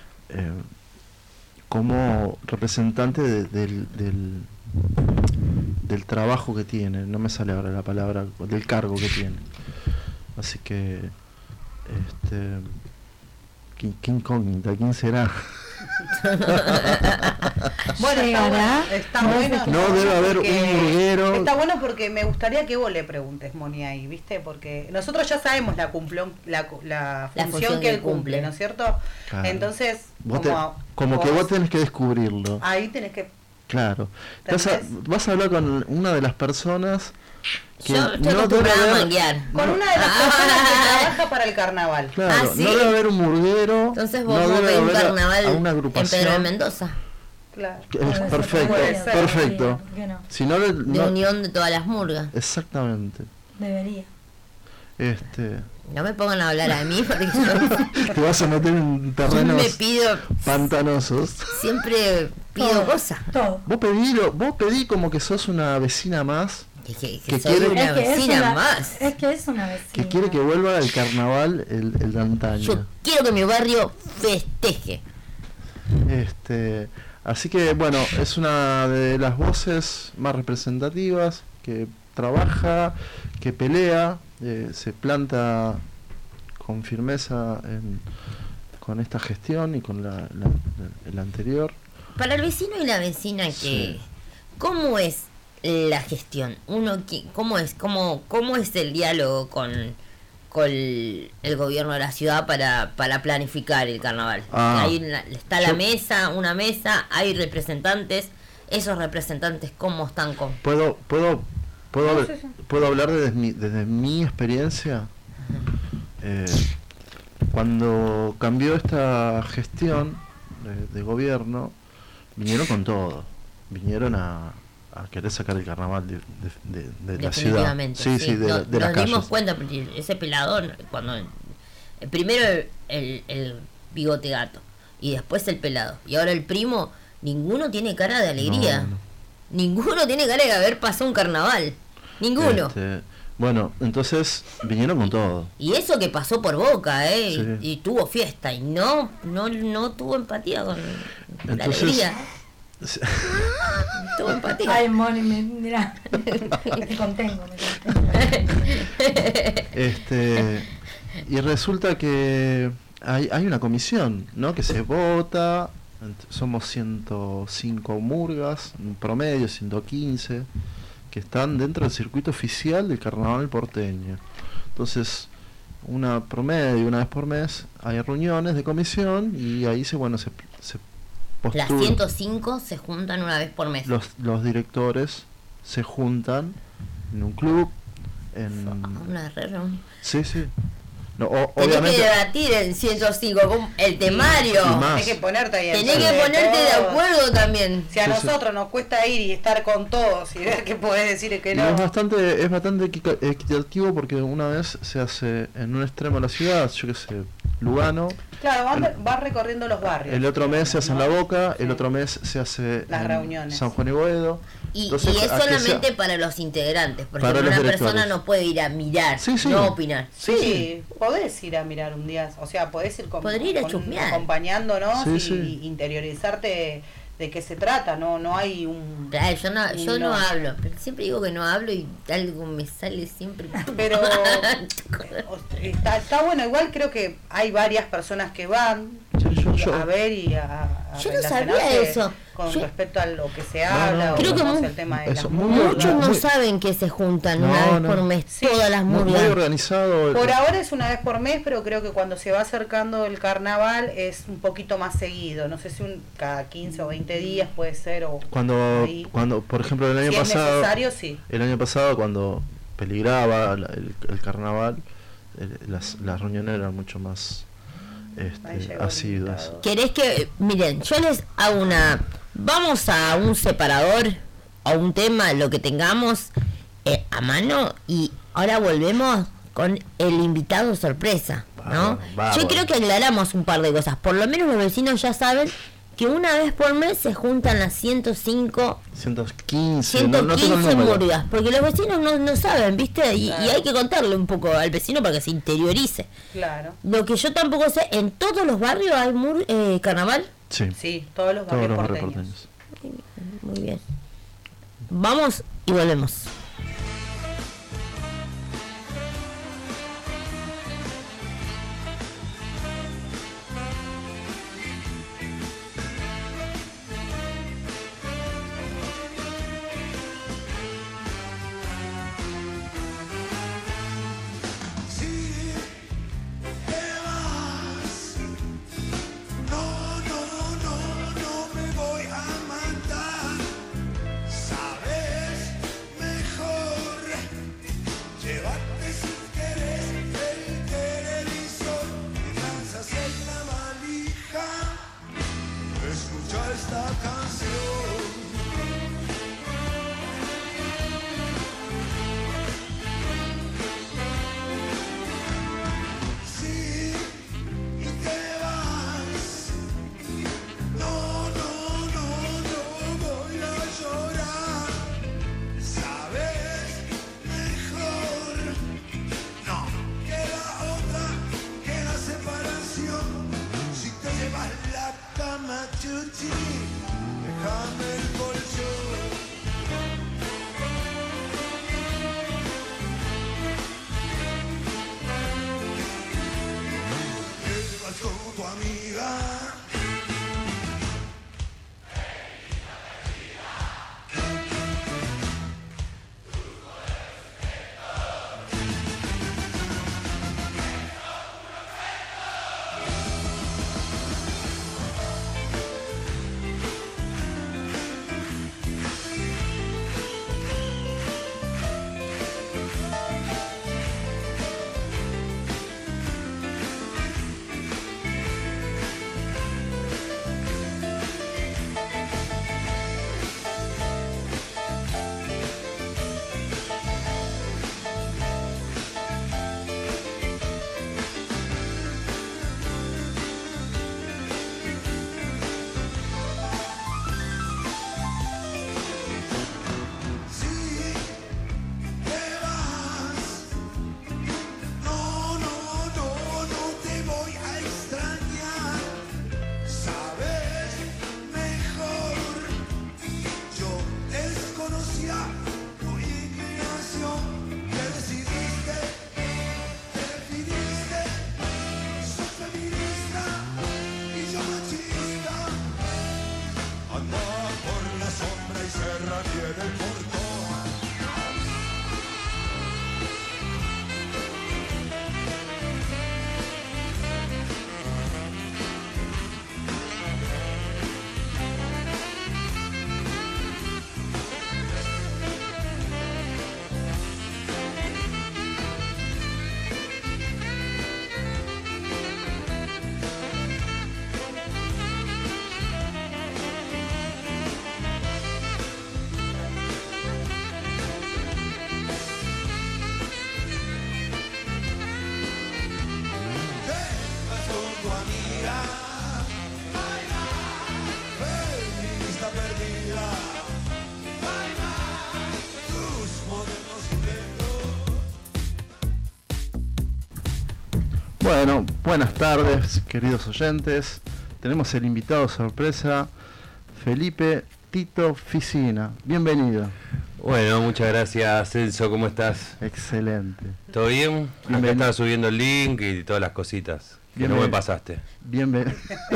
como representante del trabajo que tiene, no me sale ahora la palabra, del cargo que tiene. Así que qué incógnita, ¿quién será? Bueno, está bueno. No debe haber un murguero. Está bueno porque me gustaría que vos le preguntes, Moni, ahí, ¿viste? Porque nosotros ya sabemos la función que él cumple, ¿no es cierto? Claro. Entonces, como que vos tenés que descubrirlo. Ahí tenés que... Claro. Vas a hablar con una de las personas que yo no debe haber... Con una de las personas que trabaja para el carnaval. Claro, no debe haber un murguero. Entonces vos no debe haber un carnaval a una agrupación. en Pedro de Mendoza. Claro. Perfecto. No. Si no, de unión de todas las murgas. Exactamente. Debería. No me pongan a hablar a mí porque yo te vas a meter en terrenos pantanosos. Siempre pido cosas. Vos pedí como que sos una vecina más. Que soy una vecina más. Es que es una vecina. Que quiere que vuelva al carnaval el de antaño. Yo quiero que mi barrio festeje. Así que bueno, es una de las voces más representativas, que trabaja, que pelea, se planta con firmeza con esta gestión y con la anterior. Para el vecino y la vecina, ¿cómo es la gestión? ¿Cómo es el diálogo con el gobierno de la ciudad para planificar el carnaval? Está una mesa, hay representantes. Esos representantes, ¿cómo están con? ¿Puedo hablar desde mi experiencia? Cuando cambió esta gestión de gobierno, vinieron con todo. Vinieron a querer sacar el carnaval de la ciudad. Sí, de las calles. Nos dimos cuenta, porque ese pelador, cuando primero el bigote gato y después el pelado y ahora el primo, ninguno tiene cara de alegría. No. Ninguno tiene cara de haber pasado un carnaval. Ninguno. Bueno, entonces vinieron con todo. Y eso que pasó por Boca, sí. y tuvo fiesta y no tuvo empatía con la alegría. Tuvo empatía. Ay, Moni, mira, me contengo. Y resulta que hay una comisión, ¿no? Que se vota. Somos 105 murgas, en promedio 115, que están dentro del circuito oficial del carnaval porteño. Entonces, una vez por mes hay reuniones de comisión y ahí se postula. Las 105 se juntan una vez por mes. Los directores se juntan en un club. Una reunión. Sí. No, tenés que debatir en 105 el temario. Tenés que ponerte ahí. Tenés que ponerte de acuerdo también. Si a nosotros nos cuesta ir y estar con todos y ver qué podés decir y qué no. Es bastante equitativo porque una vez se hace en un extremo de la ciudad, yo qué sé, Lugano. Claro, vas recorriendo los barrios. El otro mes se hace en La Boca, el otro mes se hace las en reuniones. San Juan y Boedo. Entonces, y es solamente para los integrantes, porque una persona no puede ir a mirar, no opinar. Sí, podés ir a mirar un día, o sea, podés ir acompañándonos y interiorizarte de qué se trata, no hay un... Yo no hablo, pero siempre digo que no hablo y algo me sale siempre. Pero está bueno, igual creo que hay varias personas que van a ver y a yo no sabía eso. Con respecto a lo que se habla, creo que el tema de muchos no saben que se juntan una vez por mes todas las murgas. Muy organizado. Por ahora es una vez por mes, pero creo que cuando se va acercando el carnaval es un poquito más seguido. No sé si cada 15 o 20 días puede ser. O cuando por ejemplo, el año pasado. Es necesario, sí. El año pasado, cuando peligraba el carnaval, las reuniones eran mucho más asiduas. ¿Querés que, miren, yo les hago vamos a un separador, a un tema, lo que tengamos a mano, y ahora volvemos con el invitado sorpresa, ¿no? Yo creo que aclaramos un par de cosas. Por lo menos los vecinos ya saben que una vez por mes se juntan las 115 murgas, porque los vecinos no saben, ¿viste? Y hay que contarle un poco al vecino para que se interiorice. Claro. Lo que yo tampoco sé, ¿en todos los barrios hay carnaval? Sí, todos los barrios porteños. Muy bien. Vamos y volvemos. Levante si querés el televisor, lanzas en la valija, escucha esta canción. Sí, y te vas. No voy a llorar. Sabes mejor, no, que la otra, que la separación. Si te llevas la cama, chuchi, déjame el colchón. Te vas con tu amiga. Bueno, buenas tardes, queridos oyentes. Tenemos el invitado sorpresa, Felipe Tito Ficina. Bienvenido. Bueno, muchas gracias, Celso. ¿Cómo estás? Excelente. ¿Todo bien? Acá estaba subiendo el link y todas las cositas que no me pasaste. Bienvenido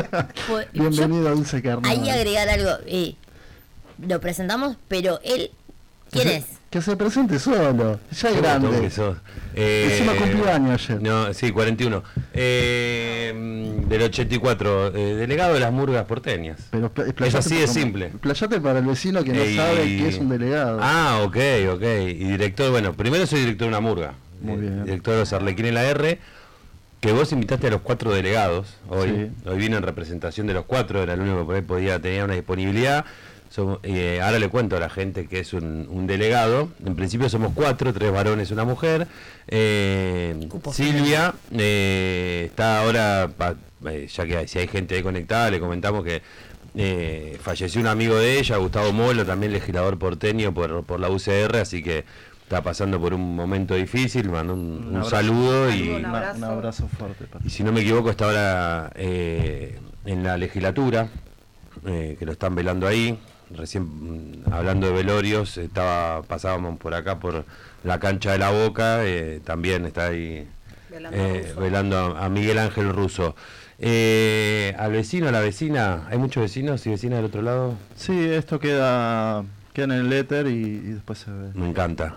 a Dulce Carnaval. Ahí agregar algo. Lo presentamos, pero él... ¿Quién es? Que se presente solo, ya es grande. Encima cumplió años ayer. No, sí, 41. Del 84, delegado de las murgas porteñas. Pero es así de simple. Playate para el vecino que no sabe que es un delegado. Ah, ok. Y director, bueno, primero soy director de una murga. Muy bien. Director de los Arlequines en la R, que vos invitaste a los 4 delegados hoy. Sí. Hoy vino en representación de los 4, era el único que por ahí tenía una disponibilidad. Ahora le cuento a la gente que es un delegado. En principio somos 4, 3 varones, una mujer. Silvia está ahora, ya que si hay gente ahí conectada, le comentamos que falleció un amigo de ella, Gustavo Molo, también legislador porteño por la UCR, así que está pasando por un momento difícil. Mando un saludo y un abrazo fuerte. Y si no me equivoco, está ahora en la legislatura, que lo están velando ahí. Recién hablando de velorios, pasábamos por acá por la cancha de La Boca, también está ahí velando a Miguel Ángel Russo. Al vecino, a la vecina, ¿hay muchos vecinos y vecinas del otro lado? Sí, esto queda en el éter y después se ve. Me encanta.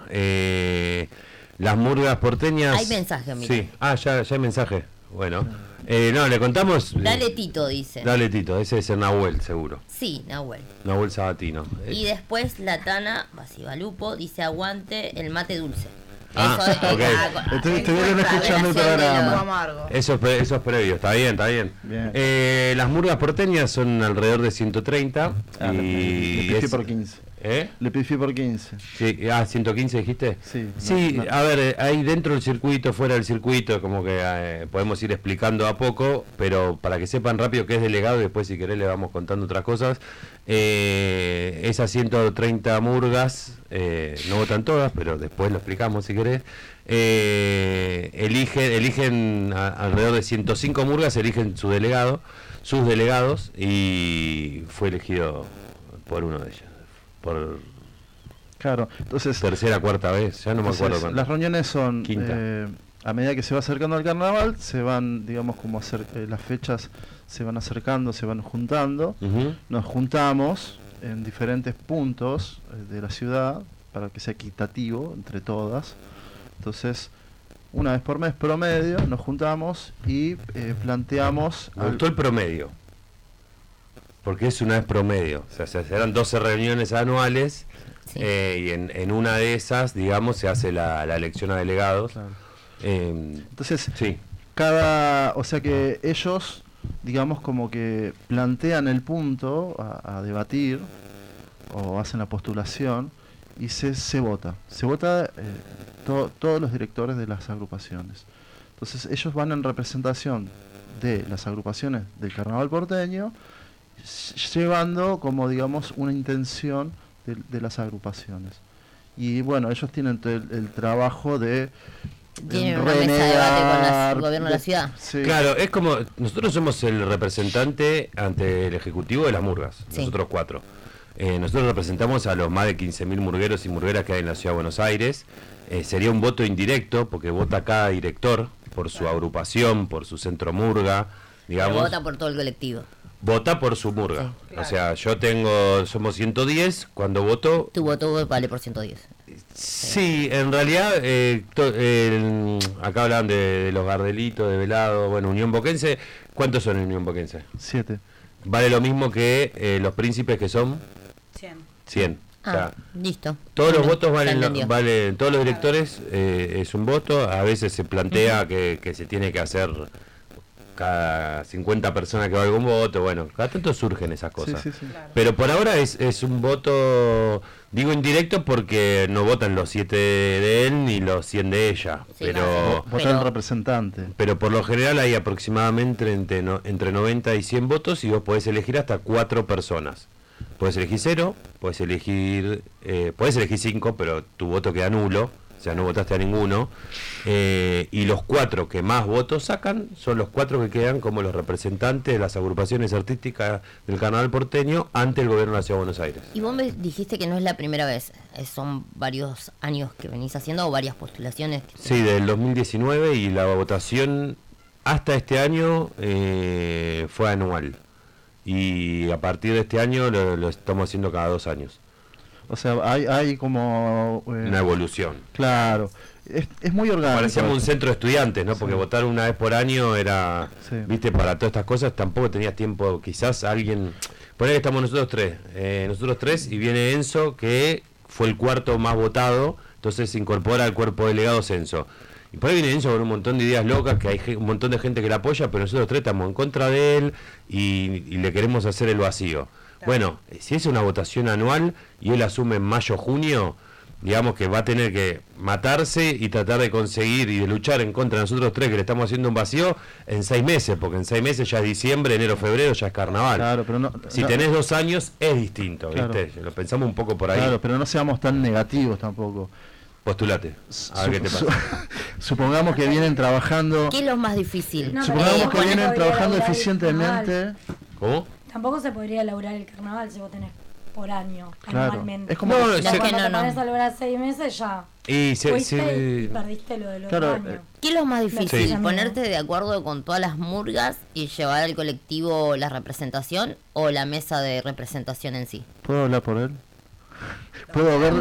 Las murgas porteñas. Hay mensaje, amigo. Sí, ya hay mensaje. Bueno, no, le contamos. Dale Tito, dice. Dale Tito, ese es el Nahuel, seguro. Sí, Nahuel. Nahuel Sabatino. Y después la Tana Basibalupo dice: aguante el mate dulce. Estuvieron escuchando el programa. Eso es previo, está bien. Las murgas porteñas son alrededor de 130. Le pifié por 15. Le pifié por 15. Sí, 115 dijiste. Sí. A ver, ahí dentro del circuito, fuera del circuito, como que podemos ir explicando a poco, pero para que sepan rápido qué es delegado y después si querés le vamos contando otras cosas. Esas 130 murgas, no votan todas, pero después lo explicamos si querés. Eligen alrededor de 105 murgas, eligen sus delegados, y fue elegido por uno de ellos. Claro, entonces tercera, cuarta vez, ya no me acuerdo cuánto. Las reuniones son quinta. A medida que se va acercando al carnaval, se van, digamos, como las fechas se van acercando, se van juntando. Nos juntamos en diferentes puntos de la ciudad para que sea equitativo entre todas. Entonces, una vez por mes promedio nos juntamos y planteamos. Me gustó el promedio, porque es una vez promedio, o sea, se harán 12 reuniones anuales, y en una de esas, digamos, se hace la elección a delegados. Claro. Entonces, o sea que ellos, digamos, como que plantean el punto a debatir, o hacen la postulación, y se vota. Se vota todos los directores de las agrupaciones. Entonces ellos van en representación de las agrupaciones del Carnaval porteño, llevando como, digamos, una intención de las agrupaciones. Y bueno, ellos tienen el trabajo de tienen una mesa de debate con el gobierno de la ciudad. Sí. Claro, es como nosotros somos el representante ante el ejecutivo de las murgas, nosotros 4. Nosotros representamos a los más de 15.000 murgueros y murgueras que hay en la ciudad de Buenos Aires. Sería un voto indirecto porque vota cada director por su agrupación, por su centro murga, digamos. Pero vota por todo el colectivo. Vota por su murga. Claro. O sea, somos 110, cuando voto... Tu voto vale por 110. Sí, en realidad, acá hablaban de los Gardelitos, de Velado, bueno, Unión Boquense. ¿Cuántos son en Unión Boquense? 7. Vale lo mismo que los príncipes, que son 100. O sea, listo. Todos los votos valen, todos los directores es un voto. A veces se plantea que se tiene que hacer cada 50 personas que valga un voto. Bueno, cada tanto surgen esas cosas. Sí. Claro. Pero por ahora es un voto, digo indirecto, porque no votan los 7 de él ni los 100 de ella. Pero votan el representante. Pero por lo general hay aproximadamente entre 90 y 100 votos, y vos podés elegir hasta 4 personas. Podés elegir 0, podés elegir 5, pero tu voto queda nulo. O sea, no votaste a ninguno, y los 4 que más votos sacan son los 4 que quedan como los representantes de las agrupaciones artísticas del Carnaval porteño ante el gobierno de la Ciudad de Buenos Aires. Y vos me dijiste que no es la primera vez, son varios años que venís haciendo, o varias postulaciones. Sí, del 2019, y la votación hasta este año fue anual, y a partir de este año lo estamos haciendo cada 2 años. O sea, hay como... una evolución. Claro. Es muy orgánico. Parecíamos un centro de estudiantes, ¿no? Porque votar una vez por año era... Sí. Viste, para todas estas cosas tampoco tenías tiempo. Quizás alguien... Por ahí estamos nosotros 3. Y viene Enzo, que fue el 4º más votado. Entonces se incorpora al cuerpo delegado Enzo. Y por ahí viene Enzo con un montón de ideas locas, que hay un montón de gente que la apoya, pero nosotros 3 estamos en contra de él y le queremos hacer el vacío. Bueno, si es una votación anual y él asume en mayo-junio, digamos que va a tener que matarse y tratar de conseguir y de luchar en contra de nosotros 3 que le estamos haciendo un vacío en 6 meses, porque en 6 meses ya es diciembre, enero, febrero, ya es carnaval. Claro, pero si tenés 2 años es distinto, ¿viste? Lo pensamos un poco por ahí. Claro, pero no seamos tan negativos tampoco. Postulate, a ver qué te pasa. Supongamos que vienen trabajando... ¿Qué es lo más difícil? Supongamos que vienen trabajando eficientemente... ¿Cómo? Tampoco se podría elaborar el carnaval si vos tenés por año, claro, anualmente. Es como cuando te pones a lograr 6 meses ya y perdiste lo del otro año. ¿Qué es lo más difícil? ¿Ponerte de acuerdo con todas las murgas y llevar al colectivo la representación, o la mesa de representación en sí? ¿Puedo hablar por él? ¿Puedo ver?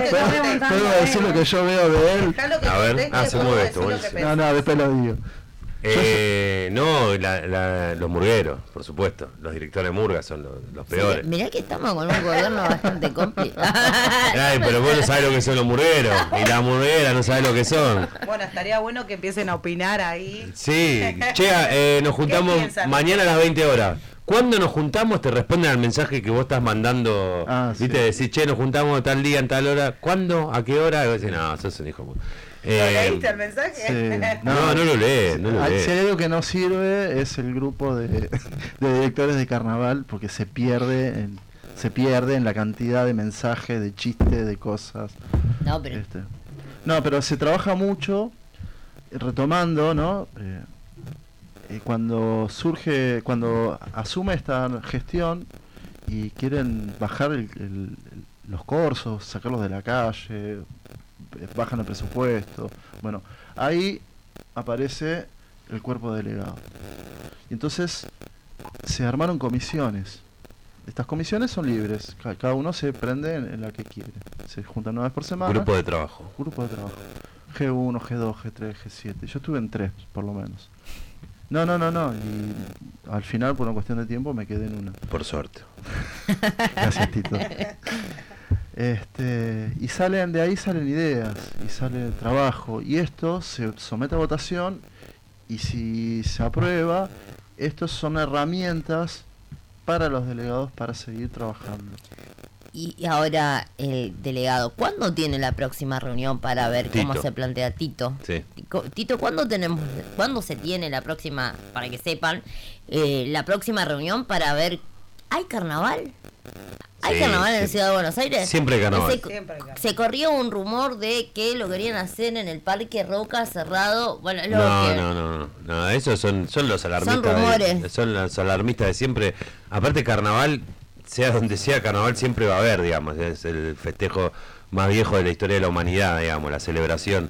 No, ¿Puedo decir lo que yo veo de él? A ver, se mueve esto. No, después lo digo. No, los murgueros, por supuesto. Los directores de murga son los peores. Sí, mirá que estamos con un gobierno bastante complicado. Ay, pero vos no sabés lo que son los murgueros. Y la murguera no sabe lo que son. Bueno, estaría bueno que empiecen a opinar ahí. Sí, che, nos juntamos mañana a las 20 horas. ¿Cuándo nos juntamos? Te responden al mensaje que vos estás mandando. ¿Viste? Decís, che, nos juntamos tal día, en tal hora. ¿Cuándo? ¿A qué hora? Y vos decís, no, sos un hijo. ¿Lo leíste el mensaje? Sí. No lo lees. Si hay algo que no sirve es el grupo de directores de carnaval, porque se pierde en la cantidad de mensajes, de chistes, de cosas. No, pero se trabaja mucho, retomando, ¿no? Cuando asume esta gestión y quieren bajar los corsos, sacarlos de la calle, bajan el presupuesto, bueno, ahí aparece el cuerpo delegado. Y entonces se armaron comisiones. Estas comisiones son libres, cada uno se prende en la que quiere. Se juntan 9 veces por semana. Grupo de trabajo. G1, G2, G3, G7. Yo estuve en 3, por lo menos. No. Y al final, por una cuestión de tiempo, me quedé en una. Por suerte. Gracias, Tito. Y de ahí salen ideas, y sale el trabajo. Y esto se somete a votación, y si se aprueba, estos son herramientas para los delegados para seguir trabajando. Y ahora el delegado, ¿cuándo tiene la próxima reunión para ver cómo se plantea Tito? Sí. Tito, ¿cuándo se tiene la próxima, para que sepan, la próxima reunión para ver, ¿hay carnaval? ¿Hay carnaval en Ciudad de Buenos Aires? Siempre hay carnaval. Se corrió un rumor de que lo querían hacer en el Parque Roca cerrado. Bueno, no, esos son los alarmistas. Son rumores. Son los alarmistas de siempre. Aparte, carnaval, sea donde sea, carnaval siempre va a haber, digamos. Es el festejo más viejo de la historia de la humanidad, digamos, la celebración.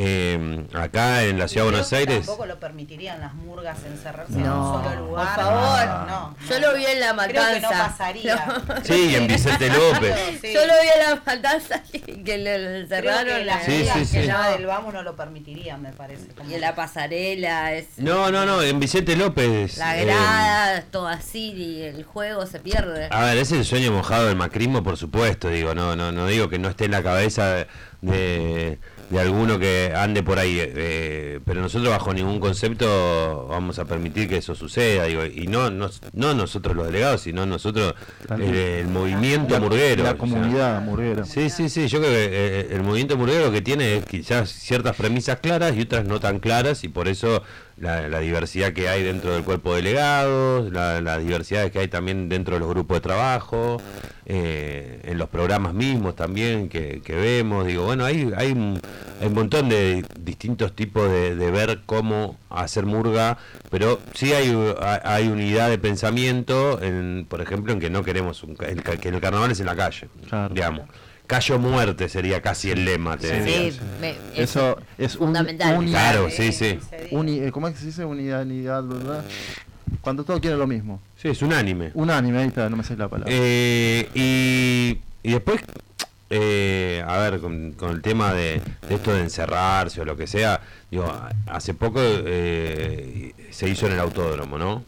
Acá en la Ciudad de Buenos Aires tampoco lo permitirían las murgas encerrarse en un solo lugar. Por favor, no. Yo lo vi en La Matanza. Creo que no pasaría. Sí, en Vicente López. Yo lo vi en La Matanza que lo encerraron. Creo que las murgas que ya del vamos no lo permitirían, me parece. Y en la pasarela No, en Vicente López. La grada, todo así, y el juego se pierde. A ver, es el sueño mojado del macrismo, por supuesto, digo, no digo que no esté en la cabeza de alguno que ande por ahí, pero nosotros bajo ningún concepto vamos a permitir que eso suceda, digo, y no nosotros los delegados, sino nosotros el movimiento murguero, la comunidad murguera. Sí, yo creo que el movimiento murguero que tiene es quizás ciertas premisas claras y otras no tan claras, y por eso la diversidad que hay dentro del cuerpo de delegados, la diversidad que hay también dentro de los grupos de trabajo, en los programas mismos también que vemos, digo, bueno, hay un montón de distintos tipos de ver cómo hacer murga, pero sí hay unidad de pensamiento, por ejemplo, en que no queremos que el carnaval es en la calle, digamos. Callo muerte sería casi el lema, eso es fundamental. Claro, sí. ¿Cómo es que se dice? Unidad, ¿verdad? Cuando todos quieren lo mismo. Sí, es unánime. Unánime, ahí está, no me sé la palabra. Y después, a ver, con el tema de esto de encerrarse o lo que sea, digo, hace poco se hizo en el autódromo, ¿no?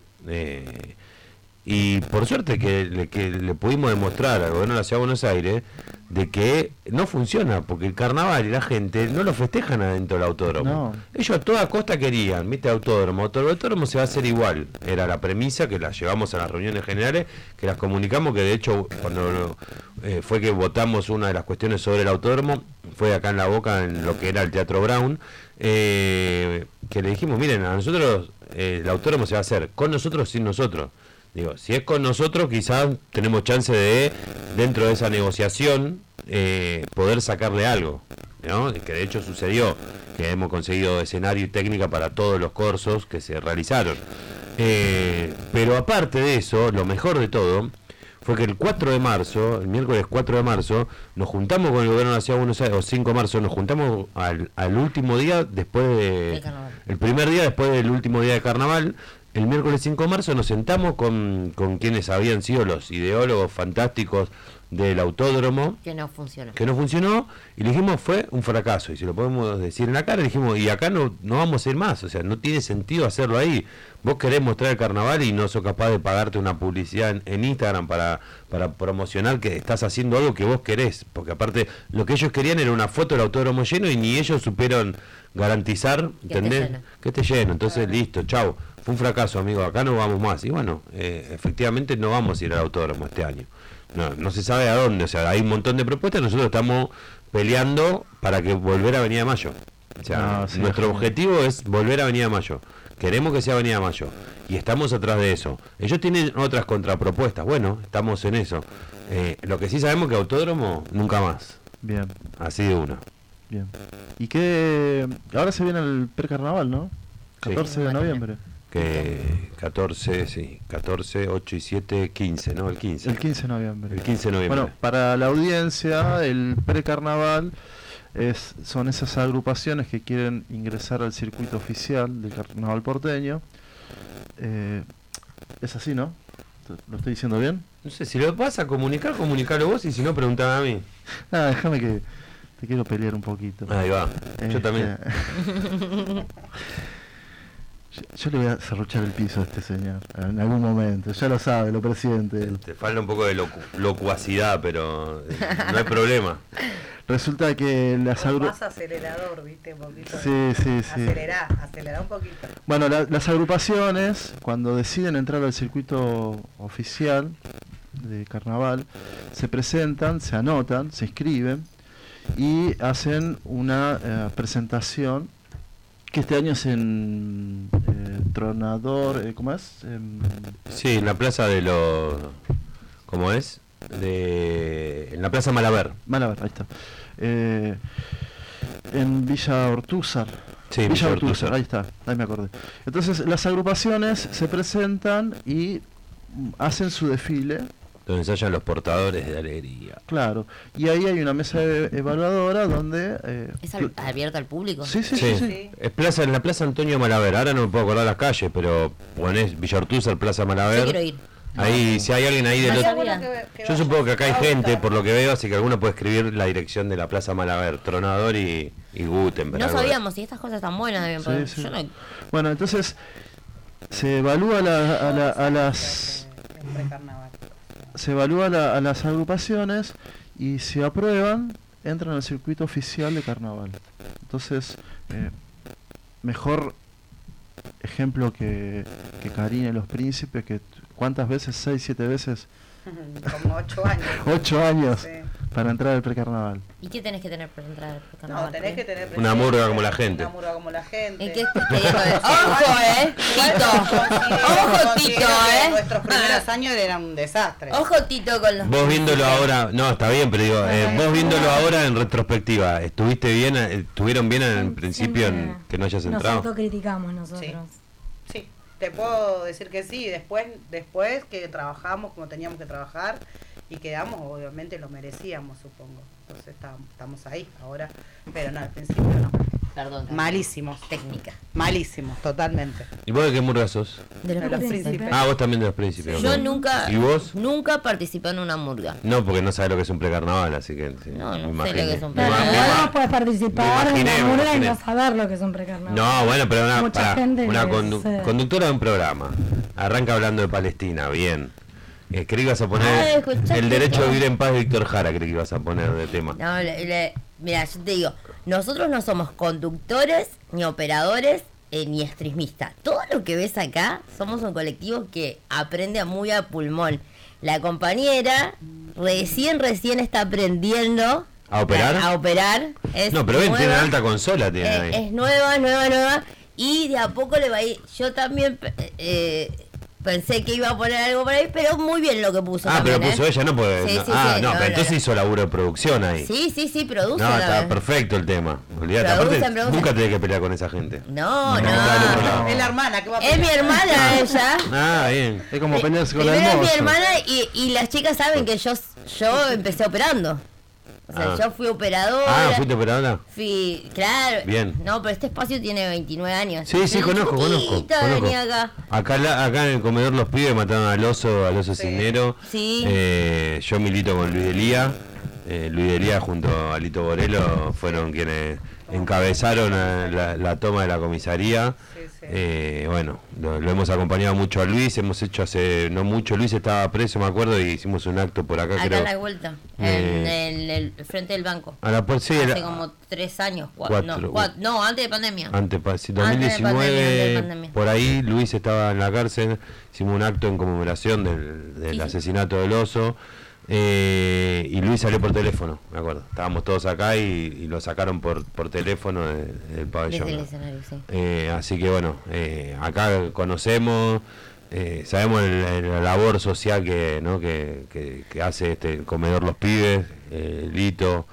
Y por suerte que le pudimos demostrar al gobierno de la Ciudad de Buenos Aires de que no funciona, porque el carnaval y la gente no lo festejan adentro del autódromo. No. Ellos a toda costa querían, ¿viste? Autódromo. Todo el autódromo se va a hacer igual. Era la premisa que la llevamos a las reuniones generales, que las comunicamos, que de hecho cuando fue que votamos una de las cuestiones sobre el autódromo, fue acá en La Boca, en lo que era el Teatro Brown, que le dijimos, miren, a nosotros el autódromo se va a hacer con nosotros o sin nosotros. Digo, si es con nosotros, quizás tenemos chance de, dentro de esa negociación, poder sacarle algo, ¿no? Que de hecho sucedió, que hemos conseguido escenario y técnica para todos los cursos que se realizaron. Pero aparte de eso, lo mejor de todo fue que el 4 de marzo, el miércoles 4 de marzo, nos juntamos con el gobierno de la Ciudad de Buenos Aires, o 5 de marzo, nos juntamos al último día después de... El primer día después del último día de carnaval, el miércoles 5 de marzo nos sentamos con quienes habían sido los ideólogos fantásticos del autódromo. Que no funcionó. Y le dijimos, fue un fracaso. Y si lo podemos decir en la cara, le dijimos, y acá no vamos a ir más. O sea, no tiene sentido hacerlo ahí. Vos querés mostrar el carnaval y no sos capaz de pagarte una publicidad en Instagram para promocionar que estás haciendo algo que vos querés. Porque aparte, lo que ellos querían era una foto del autódromo lleno y ni ellos supieron garantizar, ¿entendés? Que esté lleno. Entonces, listo, chau. Fue un fracaso, amigo. Acá no vamos más. Y bueno, efectivamente no vamos a ir al autódromo este año. No se sabe a dónde, o sea, hay un montón de propuestas, nosotros estamos peleando para que volver a Avenida Mayo. O sea, nuestro objetivo es volver a Avenida Mayo. Queremos que sea Avenida Mayo y estamos atrás de eso. Ellos tienen otras contrapropuestas, bueno, estamos en eso. Lo que sí sabemos que autódromo nunca más. Bien. Así de una. Bien. Y que ahora se viene el precarnaval, ¿no? 14 de noviembre. Que 14, 8 y 7, 15, ¿no? El 15. El 15 de noviembre. El 15 de noviembre. Bueno, para la audiencia, el precarnaval son esas agrupaciones que quieren ingresar al circuito oficial del carnaval porteño. Es así, ¿no? ¿Lo estoy diciendo bien? No sé, si lo vas a comunicar, comunicalo vos, y si no, preguntame a mí. Déjame que te quiero pelear un poquito. Ahí va, yo también. Yo le voy a serruchar el piso a este señor en algún momento, ya lo sabe, lo presiente. Te falta un poco de locuacidad, pero no hay problema. Resulta que las más acelerador, ¿viste? Un poquito. Sí. Acelera un poquito. Bueno, las agrupaciones, cuando deciden entrar al circuito oficial de carnaval, se presentan, se anotan, se inscriben y hacen una presentación, que este año es en Tronador, ¿cómo es? Sí, en la plaza de los... ¿Cómo es? En la plaza Malaber. Malaber, ahí está. En Villa Ortúzar. Sí, Villa Ortúzar. Ahí está, ahí me acordé. Entonces las agrupaciones se presentan y hacen su desfile. Donde ensayan los portadores de alegría. Claro, y ahí hay una mesa evaluadora donde... ¿Es abierta al público? Sí. Es en la plaza Antonio Malaver. Ahora no me puedo acordar las calles, pero ponés Villa Ortúzar, plaza Malaver. Yo quiero ir. Ahí, si hay alguien ahí del otro... Yo supongo que acá hay gente, por lo que veo, así que alguno puede escribir la dirección de la plaza Malaver, Tronador y Gutenberg. No sabíamos si estas cosas están buenas. Sí. Yo no... Bueno, entonces se evalúa a las agrupaciones y si aprueban, entran al circuito oficial de carnaval. Entonces, mejor ejemplo que Karina y los Príncipes, que ¿cuántas veces? 6, 7 veces. Como 8 años. 8 años sí. Para entrar al precarnaval. ¿Y qué tenés que tener para entrar al precarnaval? No, tenés que tener una murga como la gente. Una murga como la gente. ¿En qué estás queriendo decir? ¡Ojo, Tito! ¡Ojo, Tito, Nuestros primeros años eran un desastre. ¡Ojo, Tito, con los... Vos viéndolo ahora... No, está bien, pero digo, vos viéndolo ahora en retrospectiva, ¿estuvieron bien en principio en que no hayas entrado? Nosotros criticamos nosotros. Sí. Te puedo decir que sí, después que trabajamos como teníamos que trabajar y quedamos, obviamente lo merecíamos, supongo. Entonces estamos ahí ahora, pero no, al principio no. Perdón. Malísimos. Técnica. Malísimos, totalmente. ¿Y vos de qué murga sos? De los príncipes. Ah, vos también de los príncipes. Yo nunca... ¿Y vos? Nunca participé en una murga. No, porque no sabes lo que es un precarnaval, así que... Sí, no sé lo que es un precarnaval. Pero no puedes participar en una murga y no saber lo que es un precarnaval. No, bueno, pero una conductora de un programa arranca hablando de Palestina, bien. Creí que ibas a poner el derecho a vivir en paz de Víctor Jara, creí que ibas a poner de tema. No, mira, yo te digo, nosotros no somos conductores, ni operadores, ni estrismistas. Todo lo que ves acá, somos un colectivo que aprende muy a pulmón. La compañera recién está aprendiendo ¿a operar? A operar. No, pero ven, tiene alta consola, tiene ahí. Es nueva, y de a poco le va a ir. Yo también pensé que iba a poner algo por ahí, pero muy bien lo que puso. Pero puso ella, no puede. Sí, pero entonces hizo laburo de producción ahí. Sí, produce. No, está perfecto el tema. Olvídate, aparte, nunca tenés que pelear con esa gente. No. Es la hermana que va a pelear. Es mi hermana ella. Bien. Es como pelearse con la hermosa. Es mi hermana y las chicas saben que yo empecé operando. O sea, yo fui operadora. Ah, ¿fuiste operadora? Fui, claro. Bien. No, pero este espacio tiene 29 años. Sí, conozco. Venía acá. Acá en el comedor Los Pibes mataron al oso Cisnero. Sí. Yo milito con Luis Delía. Luis Delía junto a Lito Borello fueron quienes encabezaron la toma de la comisaría. Bueno, lo hemos acompañado mucho a Luis, hemos hecho hace no mucho, Luis estaba preso, me acuerdo, y hicimos un acto por acá, creo. A la vuelta, en el frente del banco. Hace como 3 años, 4. No, antes de pandemia. Sí, 2019, por ahí Luis estaba en la cárcel, hicimos un acto en conmemoración del asesinato del oso. Y Luis salió por teléfono, me acuerdo. Estábamos todos acá y lo sacaron por teléfono del pabellón. Desde el escenario, sí. Así que bueno, acá conocemos, sabemos la labor social que hace el comedor Los Pibes, Lito.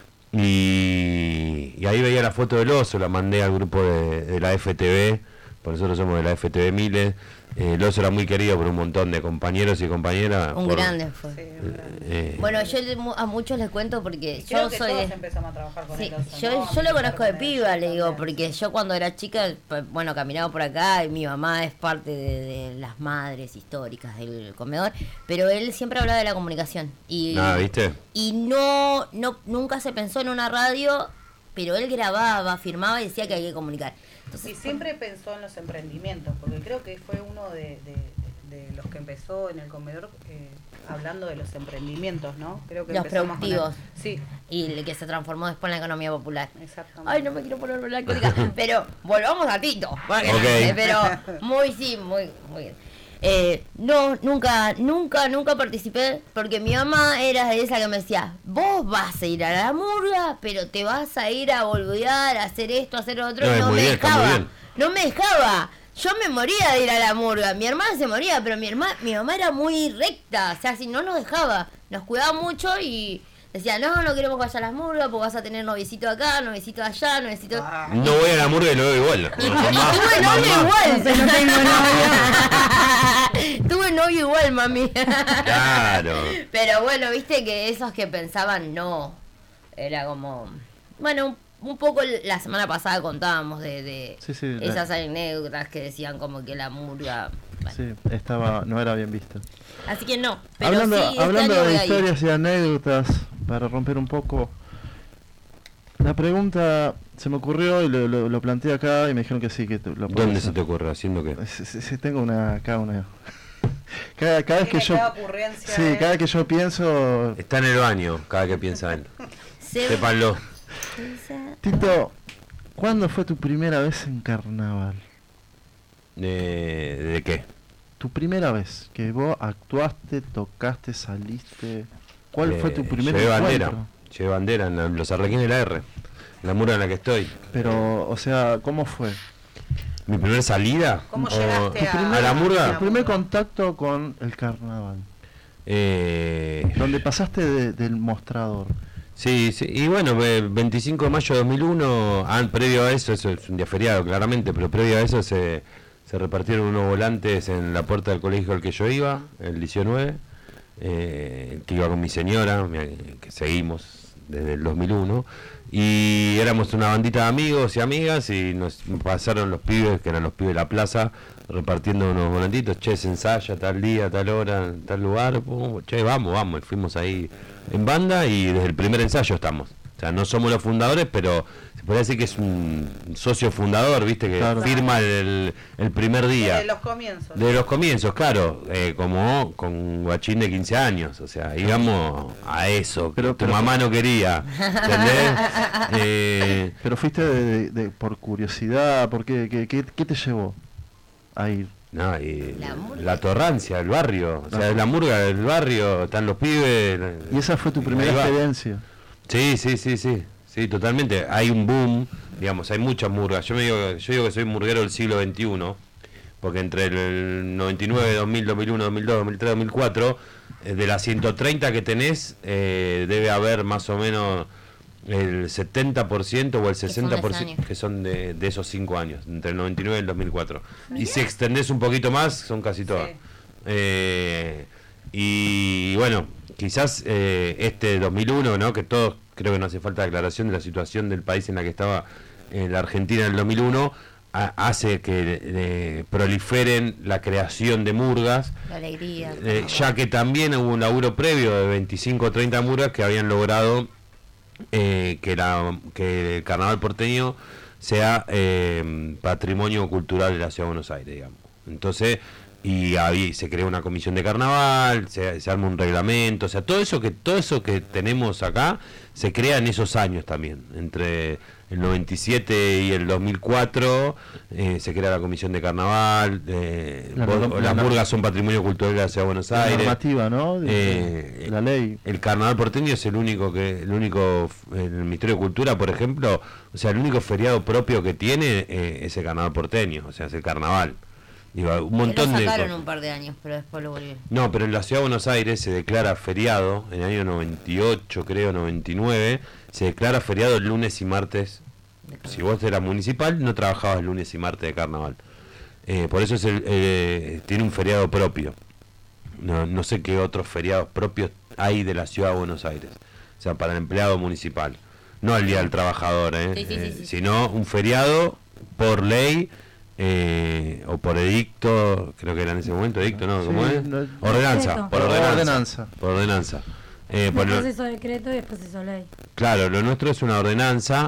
Y ahí veía la foto del oso, la mandé al grupo de la FTV, por nosotros somos de la FTV Miles. El oso era muy querido por un montón de compañeros y compañeras. Grande fue. Bueno, yo a muchos les cuento porque yo soy todos empezamos a trabajar con el oso. Yo lo conozco de piba, le digo, porque yo cuando era chica, bueno, caminaba por acá y mi mamá es parte de las madres históricas del comedor, pero él siempre hablaba de la comunicación. ¿Viste? Y nunca se pensó en una radio, pero él grababa, firmaba y decía que hay que comunicar. Entonces, y siempre pensó en los emprendimientos, porque creo que fue uno de los que empezó en el comedor hablando de los emprendimientos, ¿no? Creo que los productivos. Sí. Y el que se transformó después en la economía popular. Exactamente. Ay, no me quiero poner melancólica, pero volvamos a Tito. Pero muy bien. Nunca participé porque mi mamá era de esa que me decía, vos vas a ir a la murga, pero te vas a ir a boludear, a hacer esto, a hacer lo otro, y no me dejaba. Yo me moría de ir a la murga, mi hermana se moría, pero mi mamá era muy recta, o sea, si no nos dejaba, nos cuidaba mucho y decía, no queremos que vaya a las murgas porque vas a tener noviecito acá, noviecito allá, noviecito... No voy a la murga y lo veo igual. Tuve novio igual, mami. Claro. Pero bueno, viste que esos que pensaban no. Era como... Bueno, un poco la semana pasada contábamos de esas anécdotas que decían como que la murga... Bueno. Sí, no era bien vista. Así que no. Pero hablando de historias y anécdotas, para romper un poco, la pregunta se me ocurrió y lo planteé acá y me dijeron que sí, que lo puedo ¿Dónde hacer. se te ocurre? ¿Haciendo qué? Sí, tengo una cada vez que yo cada vez que yo pienso está en el baño, cada que piensa él. Sépanlo. Tito, ¿cuándo fue tu primera vez en carnaval? ¿De qué? Tu primera vez que vos actuaste, tocaste, saliste. ¿Cuál fue tu primer encuentro? Llevé bandera en los Arlequines de la R, la murga en la que estoy. Pero, o sea, ¿cómo fue? ¿Mi primera salida? ¿Cómo llegaste a la murga? Tu primer contacto con el carnaval. Donde pasaste del mostrador. Sí, y bueno, 25 de mayo de 2001, previo a eso es un día feriado claramente, pero previo a eso se repartieron unos volantes en la puerta del colegio al que yo iba, el 19, que iba con mi señora, que seguimos desde el 2001, y éramos una bandita de amigos y amigas y nos pasaron los pibes, que eran los pibes de la plaza, repartiendo unos volantitos, se ensaya tal día, tal hora, tal lugar, vamos, y fuimos ahí en banda y desde el primer ensayo estamos. O sea, no somos los fundadores, pero se puede decir que es un socio fundador, ¿viste? Que firma el primer día. De los comienzos. De los comienzos, claro. Como con guachín de 15 años. O sea, íbamos a eso. Pero tu mamá no quería. ¿Entendés? Pero fuiste por curiosidad, ¿por qué? ¿Qué te llevó a ir? No, y la torrancia, el barrio. O sea, la murga del barrio, están los pibes. ¿Y esa fue tu primera experiencia? Sí, totalmente. Hay un boom, digamos, hay muchas murgas. Yo digo que soy murguero del siglo XXI, porque entre el 99, 2000, 2001, 2002, 2003, 2004, de las 130 que tenés, debe haber más o menos el 70% o el 60% que son de esos 5 años, entre el 99 y el 2004. Y si extendés un poquito más, son casi todas. Y bueno, quizás este 2001, ¿no? Que todos, creo que no hace falta aclaración de la situación del país en la que estaba la Argentina en el 2001, hace que proliferen la creación de murgas, La alegría. ya que también hubo un laburo previo de 25 o 30 murgas que habían logrado que el carnaval porteño sea patrimonio cultural de la Ciudad de Buenos Aires, digamos. Entonces, y ahí se creó una comisión de carnaval, se arma un reglamento, o sea, todo eso que tenemos acá se crea en esos años también, entre el 97 y el 2004 se crea la comisión de carnaval, las murgas son patrimonio cultural de la Ciudad de Buenos Aires. La normativa, ¿no? La ley. El carnaval porteño es el único en el Ministerio de Cultura, por ejemplo, o sea, el único feriado propio que tiene es el carnaval porteño, o sea, es el carnaval. Digo, un montón lo de sacaron un par de años, pero después lo volvieron. No, pero en la Ciudad de Buenos Aires se declara feriado, en el año 98, creo, 99, se declara feriado el lunes y martes. Si vos eras municipal, no trabajabas el lunes y martes de carnaval. Por eso tiene un feriado propio. No sé qué otros feriados propios hay de la Ciudad de Buenos Aires. O sea, para el empleado municipal. No el Día del Trabajador, sí. Sino un feriado por ley. O por edicto, creo que era en ese momento edicto, ¿no? ¿Cómo es? Ordenanza, por ordenanza. Por ordenanza. Después hizo decreto y después hizo ley. Claro, lo nuestro es una ordenanza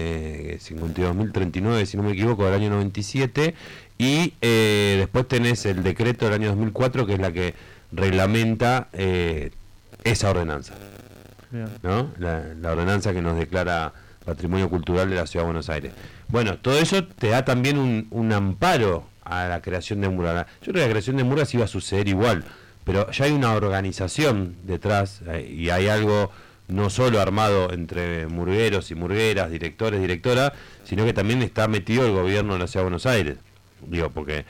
52.039, si no me equivoco, del año 97, y después tenés el decreto del año 2004, que es la que reglamenta esa ordenanza, ¿no? La ordenanza que nos declara patrimonio cultural de la Ciudad de Buenos Aires. Bueno, todo eso te da también un amparo a la creación de murgas. Yo creo que la creación de murgas iba a suceder igual, pero ya hay una organización detrás y hay algo no solo armado entre murgueros y murgueras, directores, directoras, sino que también está metido el gobierno de la Ciudad de Buenos Aires. Digo, porque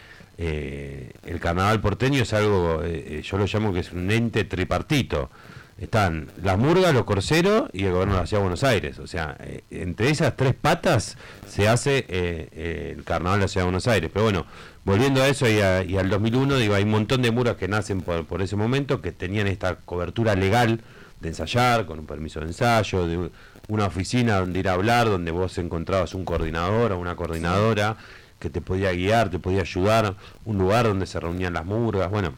el carnaval porteño es algo, yo lo llamo que es un ente tripartito. Están las murgas, los corseros y el gobierno de la Ciudad de Buenos Aires. O sea, entre esas tres patas se hace el carnaval de la Ciudad de Buenos Aires. Pero bueno, volviendo a eso y al 2001, digo, hay un montón de murgas que nacen por ese momento, que tenían esta cobertura legal de ensayar, con un permiso de ensayo, de una oficina donde ir a hablar, donde vos encontrabas un coordinador o una coordinadora que te podía guiar, te podía ayudar, un lugar donde se reunían las murgas. Bueno,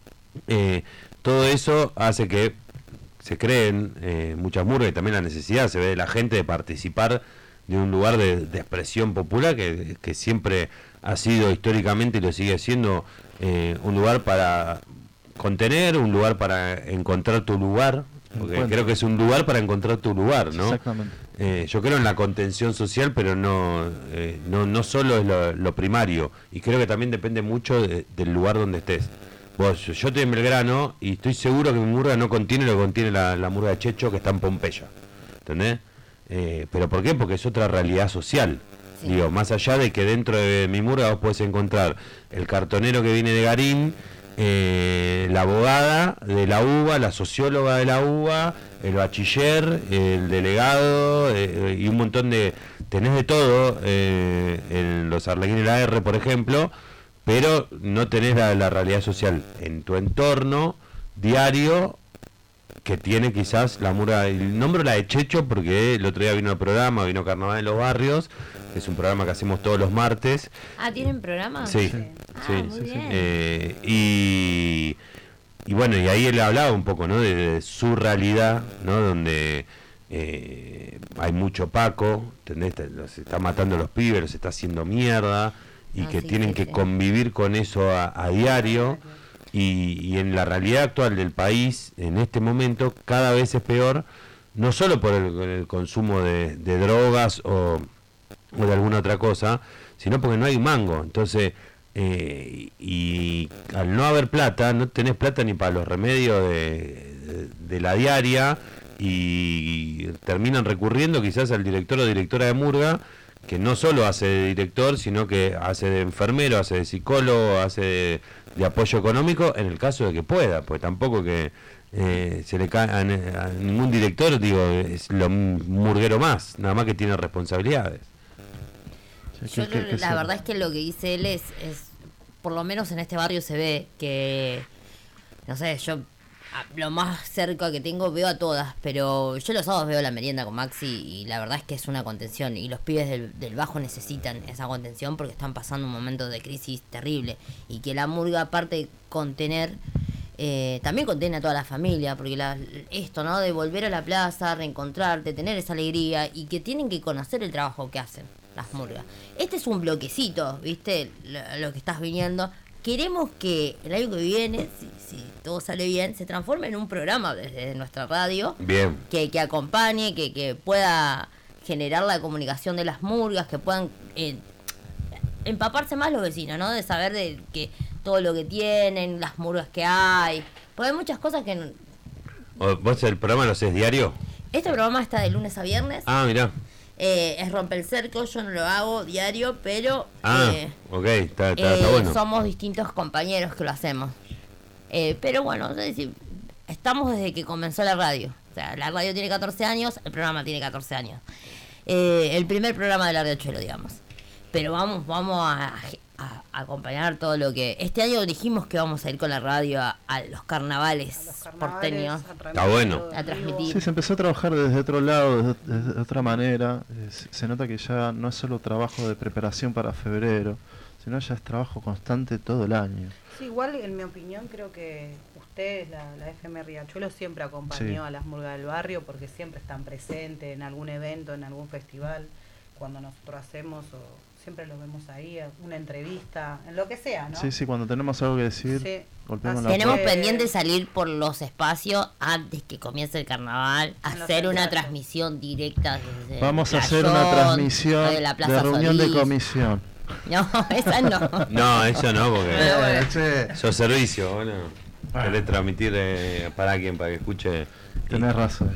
todo eso hace que se creen muchas murgas, y también la necesidad se ve de la gente de participar de un lugar de expresión popular que siempre ha sido históricamente y lo sigue siendo un lugar para contener, un lugar para encontrar tu lugar, porque creo que es un lugar para encontrar tu lugar, ¿no? Exactamente. Yo creo en la contención social, pero no solo es lo primario, y creo que también depende mucho del lugar donde estés. Yo estoy en Belgrano y estoy seguro que mi murga no contiene lo que contiene la murga de Checho, que está en Pompeya, ¿entendés? ¿Pero por qué? Porque es otra realidad social. Sí. Digo, más allá de que dentro de mi murga vos podés encontrar el cartonero que viene de Garín, la abogada de la UBA, la socióloga de la UBA, el bachiller, el delegado, y un montón de... Tenés de todo, en los Arlequines de la R, por ejemplo, pero no tenés la realidad social en tu entorno diario que tiene quizás la murga. El nombro la de Checho porque el otro día vino el programa, vino Carnaval en los Barrios, que es un programa que hacemos todos los martes. ¿Tienen programa? Sí, sí. Y bueno, y ahí él hablaba un poco, ¿no? de su realidad, ¿no? Donde hay mucho Paco, ¿entendés? Los está matando a los pibes, los está haciendo mierda, y que tienen que convivir con eso a diario, y en la realidad actual del país, en este momento, cada vez es peor, no solo por el consumo de drogas o de alguna otra cosa, sino porque no hay mango. Entonces, y al no haber plata, no tenés plata ni para los remedios de la diaria, y terminan recurriendo quizás al director o directora de murga, que no solo hace de director, sino que hace de enfermero, hace de psicólogo, hace de apoyo económico, en el caso de que pueda, pues tampoco que se le cae a ningún director, digo, es lo murguero más, nada más que tiene responsabilidades. Yo la verdad es que lo que dice él es, por lo menos en este barrio se ve que, no sé, yo lo más cerca que tengo veo a todas, pero yo los sábados veo la merienda con Maxi y la verdad es que es una contención y los pibes del bajo necesitan esa contención porque están pasando un momento de crisis terrible y que la murga, aparte de contener, también contiene a toda la familia, porque esto, ¿no? De volver a la plaza, reencontrarte, tener esa alegría y que tienen que conocer el trabajo que hacen las murgas. Este es un bloquecito, ¿viste? Lo que estás viniendo. Queremos que el año que viene, si todo sale bien, se transforme en un programa desde nuestra radio. Bien. Que acompañe, que pueda generar la comunicación de las murgas, que puedan empaparse más los vecinos, ¿no? De saber de que todo lo que tienen, las murgas que hay. Porque hay muchas cosas que... ¿Vos el programa lo haces diario? Este programa está de lunes a viernes. Ah, mirá. Es Rompe el Cerco, yo no lo hago diario, pero... ok, está bueno. Somos distintos compañeros que lo hacemos. Pero bueno, es decir, estamos desde que comenzó la radio. O sea, la radio tiene 14 años, el programa tiene 14 años. El primer programa de la Riachuelo, digamos. Pero vamos a acompañar todo lo que... Este año dijimos que vamos a ir con la radio a los carnavales porteños. Está bueno. A transmitir. Sí, se empezó a trabajar desde otro lado, de otra manera. Se nota que ya no es solo trabajo de preparación para febrero, sino ya es trabajo constante todo el año. Sí, igual en mi opinión creo que ustedes, la FM Riachuelo, siempre acompañó a las murgas del barrio porque siempre están presentes en algún evento, en algún festival, cuando nosotros hacemos siempre los vemos ahí, una entrevista, en lo que sea, ¿no? Sí, cuando tenemos algo que decir, golpeamos la Tenemos puerta. pendiente salir por los espacios antes que comience el carnaval, hacer una transmisión directa desde Vamos a hacer una transmisión de reunión de comisión. No, esa no. No, eso no, porque sos servicio, bueno. Querés transmitir para quién, para que escuche. Tenés razón.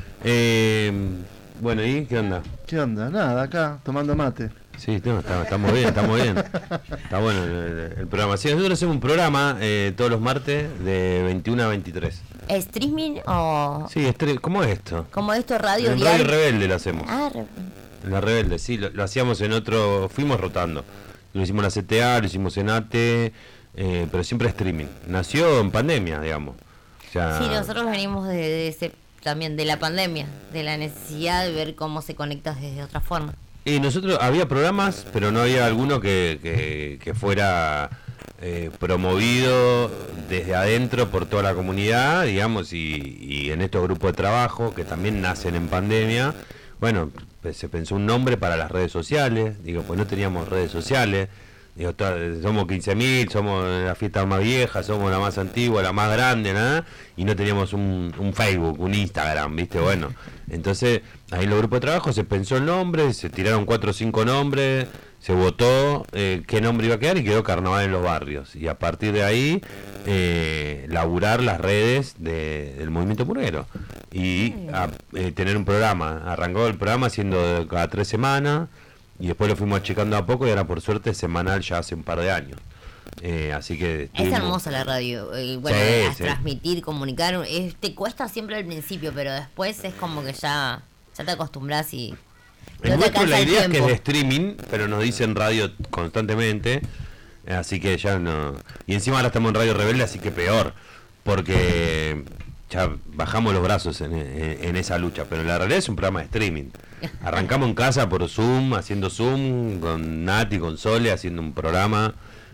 Bueno, ¿y qué onda? ¿Qué onda? Nada, acá, tomando mate. Sí, no, estamos bien. Está bueno el programa. Sí, nosotros hacemos un programa todos los martes de 21 a 23. ¿Streaming o...? Sí, ¿cómo es esto? ¿Cómo esto? ¿Radio en diario? Radio Rebelde lo hacemos. Ah, en la Rebelde, sí, lo hacíamos en otro... Fuimos rotando. Lo hicimos en la CTA, lo hicimos en ATE, pero siempre streaming. Nació en pandemia, digamos. O sea, sí, nosotros venimos también de la pandemia, de la necesidad de ver cómo se conecta desde otra forma. Y nosotros había programas, pero no había alguno que fuera promovido desde adentro por toda la comunidad, digamos, y en estos grupos de trabajo que también nacen en pandemia. Bueno, pues se pensó un nombre para las redes sociales, digo, pues no teníamos redes sociales, digo, somos 15.000, somos la fiesta más vieja, somos la más antigua, la más grande, nada, y no teníamos un Facebook, un Instagram, ¿viste? Bueno, entonces ahí en los grupos de trabajo se pensó el nombre, se tiraron 4 o 5 nombres, se votó qué nombre iba a quedar y quedó Carnaval en los Barrios, y a partir de ahí laburar las redes del movimiento murguero y tener un programa. Arrancó el programa haciendo cada 3 semanas y después lo fuimos achicando a poco y ahora por suerte semanal ya hace un par de años. Así que es hermosa la radio, bueno, transmitir, comunicar, te cuesta siempre al principio, pero después es como que ya te acostumbras y la idea es que es de streaming, pero nos dicen radio constantemente, así que ya no. Y encima ahora estamos en Radio Rebelde, así que peor, porque ya bajamos los brazos en esa lucha, pero la realidad es un programa de streaming. Arrancamos en casa por Zoom, haciendo Zoom, con Nati, con Sole, haciendo un programa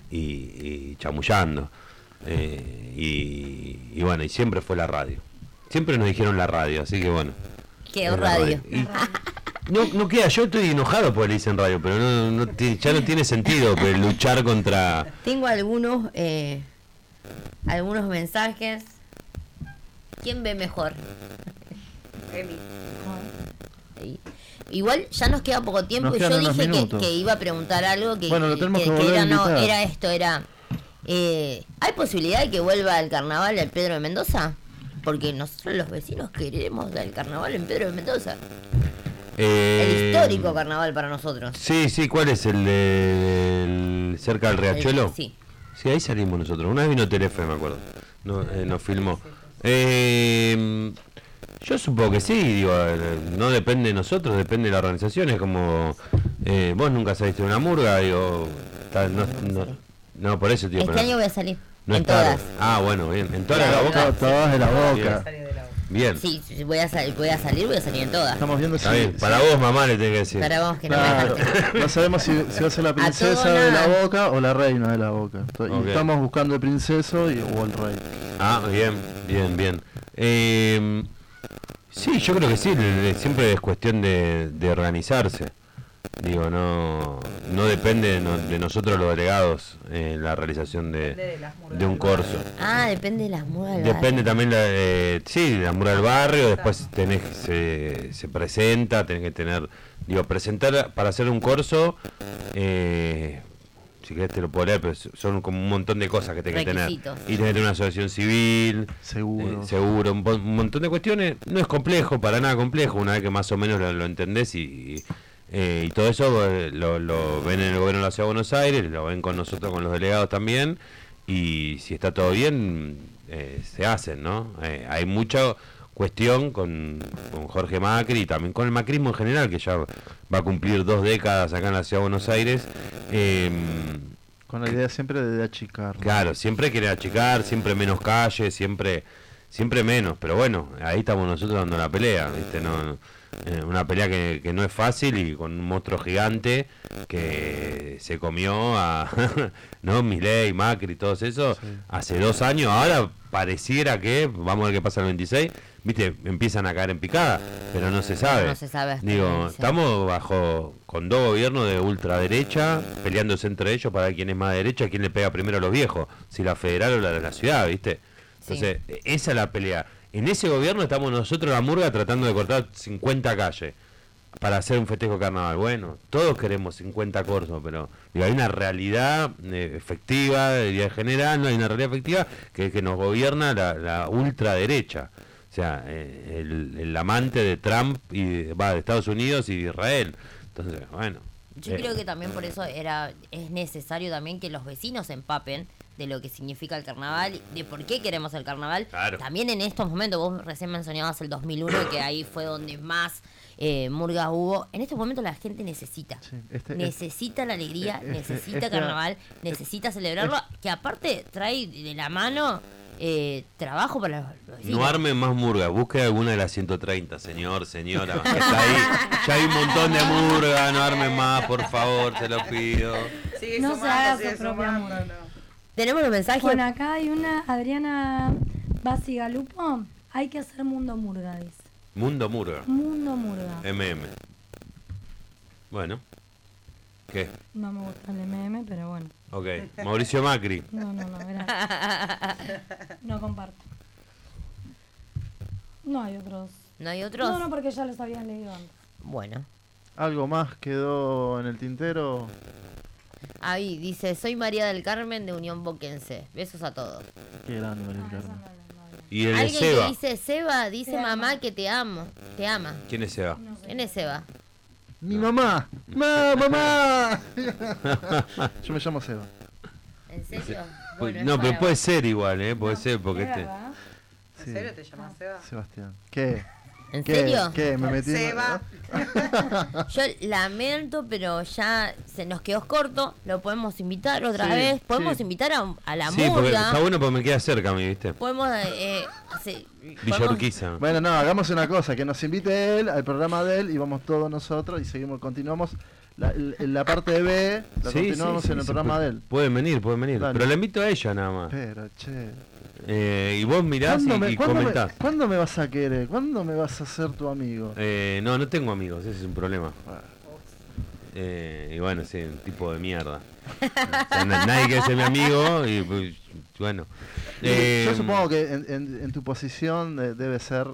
y chamullando. Y bueno, y siempre fue la radio. Siempre nos dijeron la radio, así que bueno. Quedó radio. No queda, yo estoy enojado porque le dicen radio, pero ya no tiene sentido luchar contra... Tengo algunos mensajes. ¿Quién ve mejor? Igual ya nos queda poco tiempo y yo dije que iba a preguntar algo que era esto, ¿hay posibilidad de que vuelva el carnaval al Pedro de Mendoza? Porque nosotros los vecinos queremos el carnaval en Pedro de Mendoza. El histórico carnaval para nosotros. Sí, ¿cuál es el cerca del Riachuelo? Sí, ahí salimos nosotros. Una vez vino Telefe, me acuerdo. Nos filmó. Yo supongo que sí, digo, no depende de nosotros, depende de la organización. Es como, vos nunca saliste de una murga, digo, no, por eso, tío. Este año voy a salir. no En estar. todas. Ah, bueno, bien. ¿En todas de la boca? Todas de la boca. Bien. Sí, si voy a salir en todas. Estamos viendo Está bien. Para vos, mamá, le tengo que decir. Para vos, que no Claro, no sabemos si va a ser la princesa de la boca o la reina de la boca. Y Ok. estamos buscando el princeso o el rey. Ah, bien, bien, bien. Sí, yo creo que sí, siempre es cuestión de organizarse. Digo, no depende de nosotros los delegados la realización de un corso. Ah, depende de las murgas del Depende barrio. también sí, la murga del barrio, después se presenta, tenés que tener, presentar para hacer un corso, si querés te lo puedo leer, pero son como un montón de cosas que tenés que tener. Requisitos. Y tenés que tener una asociación civil, seguro, un montón de cuestiones. No es complejo, para nada complejo, una vez que más o menos lo entendés y todo eso lo ven en el gobierno de la Ciudad de Buenos Aires, lo ven con nosotros, con los delegados también, y si está todo bien, se hacen, ¿no? Hay mucha cuestión con Jorge Macri y también con el macrismo en general, que ya va a cumplir 2 décadas acá en la Ciudad de Buenos Aires. Con la idea siempre de achicar. Claro, siempre quiere achicar, siempre menos calles, siempre menos, pero bueno, ahí estamos nosotros dando la pelea, ¿viste? Una pelea que no es fácil y con un monstruo gigante que se comió a ¿no? Milei, Macri, todos esos, hace 2 años. Ahora pareciera que, vamos a ver qué pasa el 26, viste, empiezan a caer en picada, pero no se sabe. No se sabe hasta Digo, el 26. estamos con 2 gobiernos de ultraderecha, peleándose entre ellos para ver quién es más derecha, quién le pega primero a los viejos, si la federal o la de la ciudad, viste. Entonces, esa es la pelea. En ese gobierno estamos nosotros, la murga, tratando de cortar 50 calles para hacer un festejo de carnaval. Bueno, todos queremos 50 corsos, pero hay una realidad efectiva, diría en general, no hay una realidad efectiva que nos gobierna la ultraderecha. O sea, el amante de Trump y de Estados Unidos y de Israel. Entonces, bueno. Yo creo que también por eso es necesario también que los vecinos se empapen de lo que significa el carnaval, de por qué queremos el carnaval. Claro. También en estos momentos, vos recién mencionabas el 2001, que ahí fue donde más murgas hubo. En estos momentos la gente necesita. Necesita la alegría, necesita carnaval, necesita celebrarlo, que aparte trae de la mano trabajo para los vecinos. No armen más murgas, busque alguna de las 130, señora, que está ahí. Ya hay un montón de murgas, no armen más, por favor, se lo pido. No se haga su propia murga. Tenemos los mensajes. Bueno, acá hay una, Adriana Basigalupo, hay que hacer Mundo Murga, dice. Mundo Murga. Mundo Murga. MM. Bueno. ¿Qué? No me gusta el MM, pero bueno. Ok. Mauricio Macri. No, gracias. No comparto. No hay otros. ¿No hay otros? No, porque ya los habían leído antes. Bueno. ¿Algo más quedó en el tintero? Ahí dice, soy María del Carmen de Unión Boquense. Besos a todos. Qué grande María del Carmen. Y el de Alguien Seba. que dice, Seba, dice mamá que te amo. Te ama. ¿Quién es Seba? ¿Quién es Seba? ¡Mi mamá! ¡Mamá! Yo me llamo Seba. ¿En serio? No, pero puede ser igual, puede ser, porque ¿En serio te llamas Seba? Sebastián. ¿Qué? ¿En serio? ¿Qué? ¿Me metí? Seba. Yo lamento, pero ya se nos quedó corto. Lo podemos invitar otra Sí, vez. Podemos sí. invitar a la Sí, porque murga. está bueno porque me queda cerca a mí, ¿viste? Podemos Villa Urquiza. Bueno, no, hagamos una cosa, que nos invite él al programa de él y vamos todos nosotros y continuamos la parte de B, la Sí, continuamos sí, en el sí, programa de él. Pueden venir. Dale. Pero la invito a ella nada más. Pero, che. Y vos mirás y comentás. ¿Cuándo me vas a querer? ¿Cuándo me vas a ser tu amigo? No tengo amigos, ese es un problema. Y bueno, sí, un tipo de mierda. O sea, nadie quiere ser mi amigo y pues, bueno. Yo supongo que en tu posición debe ser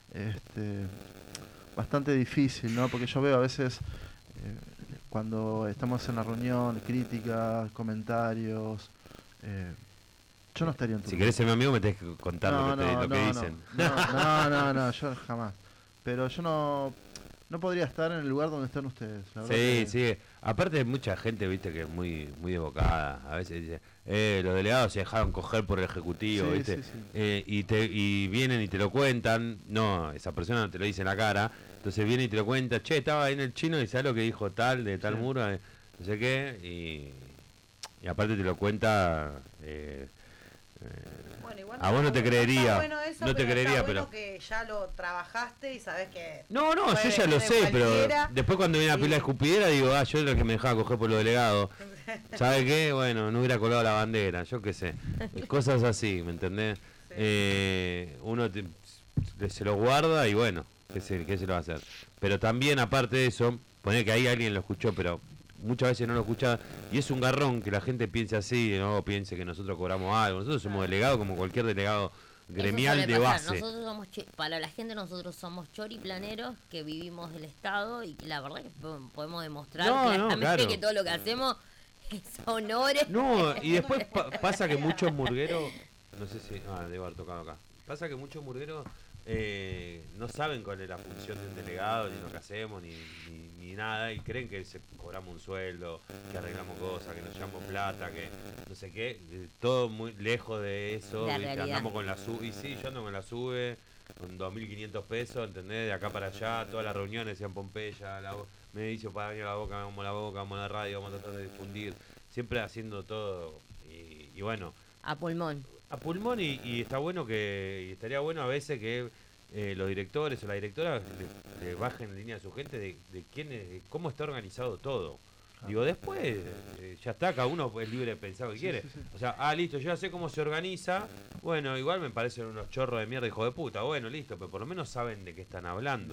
bastante difícil, ¿no? Porque yo veo a veces cuando estamos en la reunión, críticas, comentarios. Yo no estaría en tu Si querés ser mi amigo me tenés que contar lo que dicen. No, yo jamás. Pero yo no podría estar en el lugar donde están ustedes. La verdad Sí. Aparte hay mucha gente, viste, que es muy evocada. A veces dice, los delegados se dejaron coger por el ejecutivo, Sí, viste. sí. Y vienen y te lo cuentan. No, esa persona no te lo dice en la cara. Entonces viene y te lo cuenta. Che, estaba ahí en el chino y sabes lo que dijo tal, de tal muro, no sé qué. Y aparte te lo cuenta Bueno, igual a vos no te creería, bueno eso, no te creería, está bueno pero que ya lo trabajaste y sabés que no, yo ya lo sé, pero después cuando viene la pila de escupidera digo, yo era el que me dejaba coger por los delegados. ¿Sabe qué? Bueno, no hubiera colgado la bandera, yo qué sé. Cosas así, ¿me entendés? Uno se lo guarda y bueno, ¿qué se lo va a hacer? Pero también, aparte de eso, poner que ahí alguien lo escuchó, pero muchas veces no lo escucha, y es un garrón que la gente piense así, no piense que nosotros cobramos algo. Nosotros somos delegados como cualquier delegado gremial de base. Nosotros somos para la gente nosotros somos choriplaneros que vivimos del Estado y la verdad que podemos demostrar claramente que todo lo que hacemos es honores. No, y después pasa que muchos murgueros, no sé si, debo haber tocado acá, pasa que muchos murgueros no saben cuál es la función de un delegado, ni lo que hacemos, ni nada, y creen que cobramos un sueldo, que arreglamos cosas, que nos llevamos plata, que no sé qué, todo muy lejos de eso, ¿viste? Andamos con la SUBE, y sí, yo ando con la SUBE, con 2.500 pesos, ¿entendés? De acá para allá, todas las reuniones decían Pompeya, me dice para venir a la boca, vamos a la boca, vamos a la radio, vamos a tratar de difundir, siempre haciendo todo, y bueno. A pulmón. A pulmón y está bueno y estaría bueno a veces que los directores o la directora le bajen en línea a su gente de cómo está organizado todo. Digo, después ya está, cada uno es libre de pensar lo que quiere. Sí. O sea, listo, yo ya sé cómo se organiza. Bueno, igual me parecen unos chorros de mierda, hijo de puta. Bueno, listo, pero por lo menos saben de qué están hablando.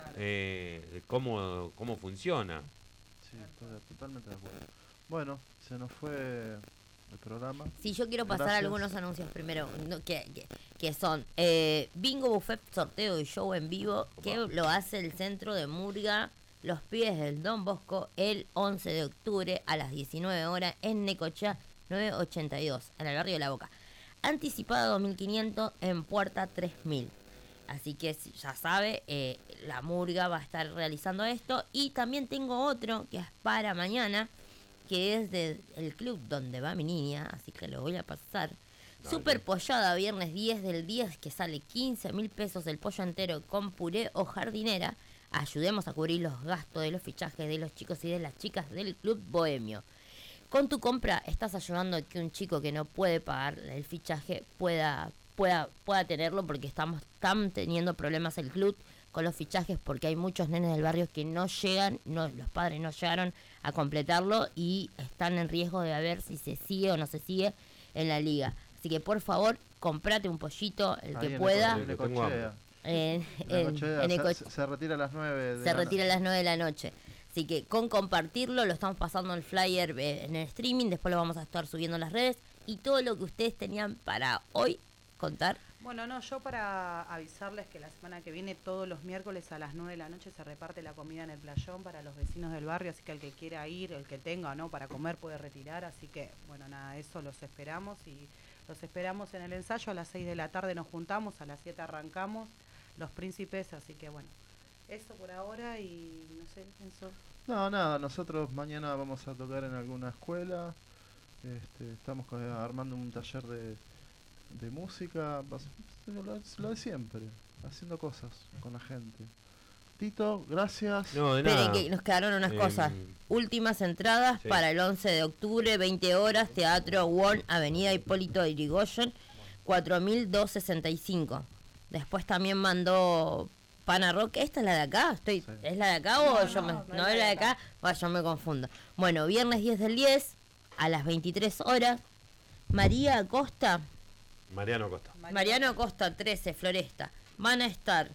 De cómo funciona. Sí, estoy totalmente de acuerdo. Bueno, se nos fue el programa. Sí, yo quiero pasar algunos anuncios primero, que son bingo, buffet, sorteo y show en vivo, que lo hace el Centro de Murga Los Pies del Don Bosco el 11 de octubre a las 19 horas en Necochea 982, en el barrio de La Boca. Anticipado 2.500 en puerta 3.000. Así que ya sabe, la Murga va a estar realizando esto. Y también tengo otro que es para mañana, que es del club donde va mi niña, así que lo voy a pasar. Dale. Super pollada, viernes 10 del 10, que sale 15.000 pesos el pollo entero con puré o jardinera. Ayudemos a cubrir los gastos de los fichajes de los chicos y de las chicas del Club Bohemio. Con tu compra estás ayudando a que un chico que no puede pagar el fichaje pueda tenerlo, porque están teniendo problemas el club con los fichajes, porque hay muchos nenes del barrio que no llegan, los padres no llegaron a completarlo y están en riesgo de ver si se sigue o no se sigue en la liga. Así que por favor, comprate un pollito, el ahí que pueda. Se retira a las 9 retira a las 9 de la noche. Así que con compartirlo, lo estamos pasando el flyer en el streaming, después lo vamos a estar subiendo en las redes, y todo lo que ustedes tenían para hoy contar. Bueno, yo para avisarles que la semana que viene, todos los miércoles a las 9 de la noche, se reparte la comida en el playón para los vecinos del barrio, así que el que quiera ir, el que tenga o no para comer puede retirar, así que bueno, nada, eso los esperamos, y los esperamos en el ensayo. A las 6 de la tarde nos juntamos, a las 7 arrancamos Los Príncipes, así que bueno, eso por ahora. Y no sé, Enzo. No, nada, nosotros mañana vamos a tocar en alguna escuela, estamos armando un taller de música, lo de siempre, haciendo cosas con la gente. Tito, gracias. No, de nada. Esperen que nos quedaron unas cosas. Últimas entradas para el 11 de octubre, 20 horas, Teatro One, Avenida Hipólito Yrigoyen, 4.265. Después también mandó Pana Rock. ¿Esta es la de acá? ¿Es la de acá o yo no es la de acá? Bueno, yo me confundo. Bueno, viernes 10 del 10 a las 23 horas. Mariano Acosta, 13, Floresta. Van a estar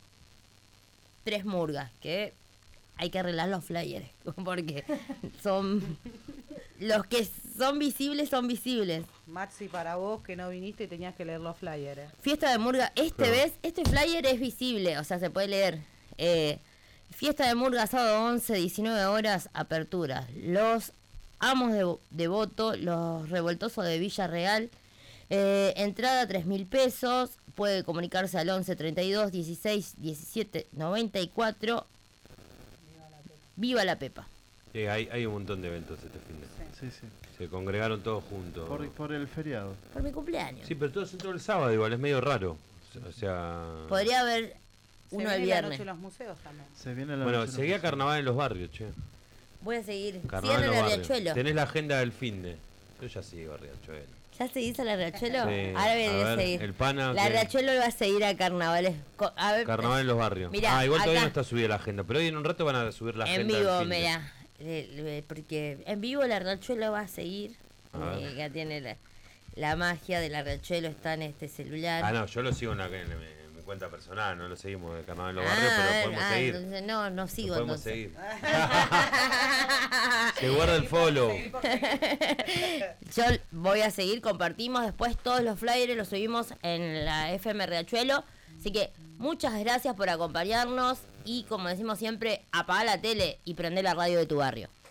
3 murgas, que hay que arreglar los flyers, porque son los que son visibles, son visibles. Maxi, para vos que no viniste y tenías que leer los flyers. Fiesta de Murga, este flyer es visible, o sea, se puede leer. Fiesta de Murga, sábado 11, 19 horas, apertura. Los Amos de Voto, los Revoltosos de Villarreal, entrada 3.000 pesos. Puede comunicarse al 11 32 16 17 94. Viva la Pepa. Hay un montón de eventos este fin de semana. Sí. Se congregaron todos juntos. Por el feriado. Por mi cumpleaños. Sí, pero todo es el sábado igual, es medio raro. O sea... Podría haber uno el viernes. La noche en los museos también. Seguía carnaval en los barrios, che. Voy a seguir. Carnaval en el los Riachuelo. Tenés la agenda del fin de. Yo ya sigo a Riachuelo. ¿Ya seguís a la Riachuelo? Sí. Ahora voy a seguir. El pana. La Riachuelo va a seguir a carnavales. Carnaval en los barrios. Mirá, igual todavía acá, no está subida la agenda, pero hoy en un rato van a subir la agenda. En vivo, mira. Porque en vivo la Riachuelo va a seguir. Ya tiene la magia de la Riachuelo, está en este celular. No, yo lo sigo en mi cuenta personal, no lo seguimos de Carnaval en los barrios, pero podemos seguir. Entonces no sigo. Podemos seguir. Se guarda el follow. Yo voy a seguir, compartimos después todos los flyers, los subimos en la FM Riachuelo. Así que muchas gracias por acompañarnos y como decimos siempre, apaga la tele y prende la radio de tu barrio.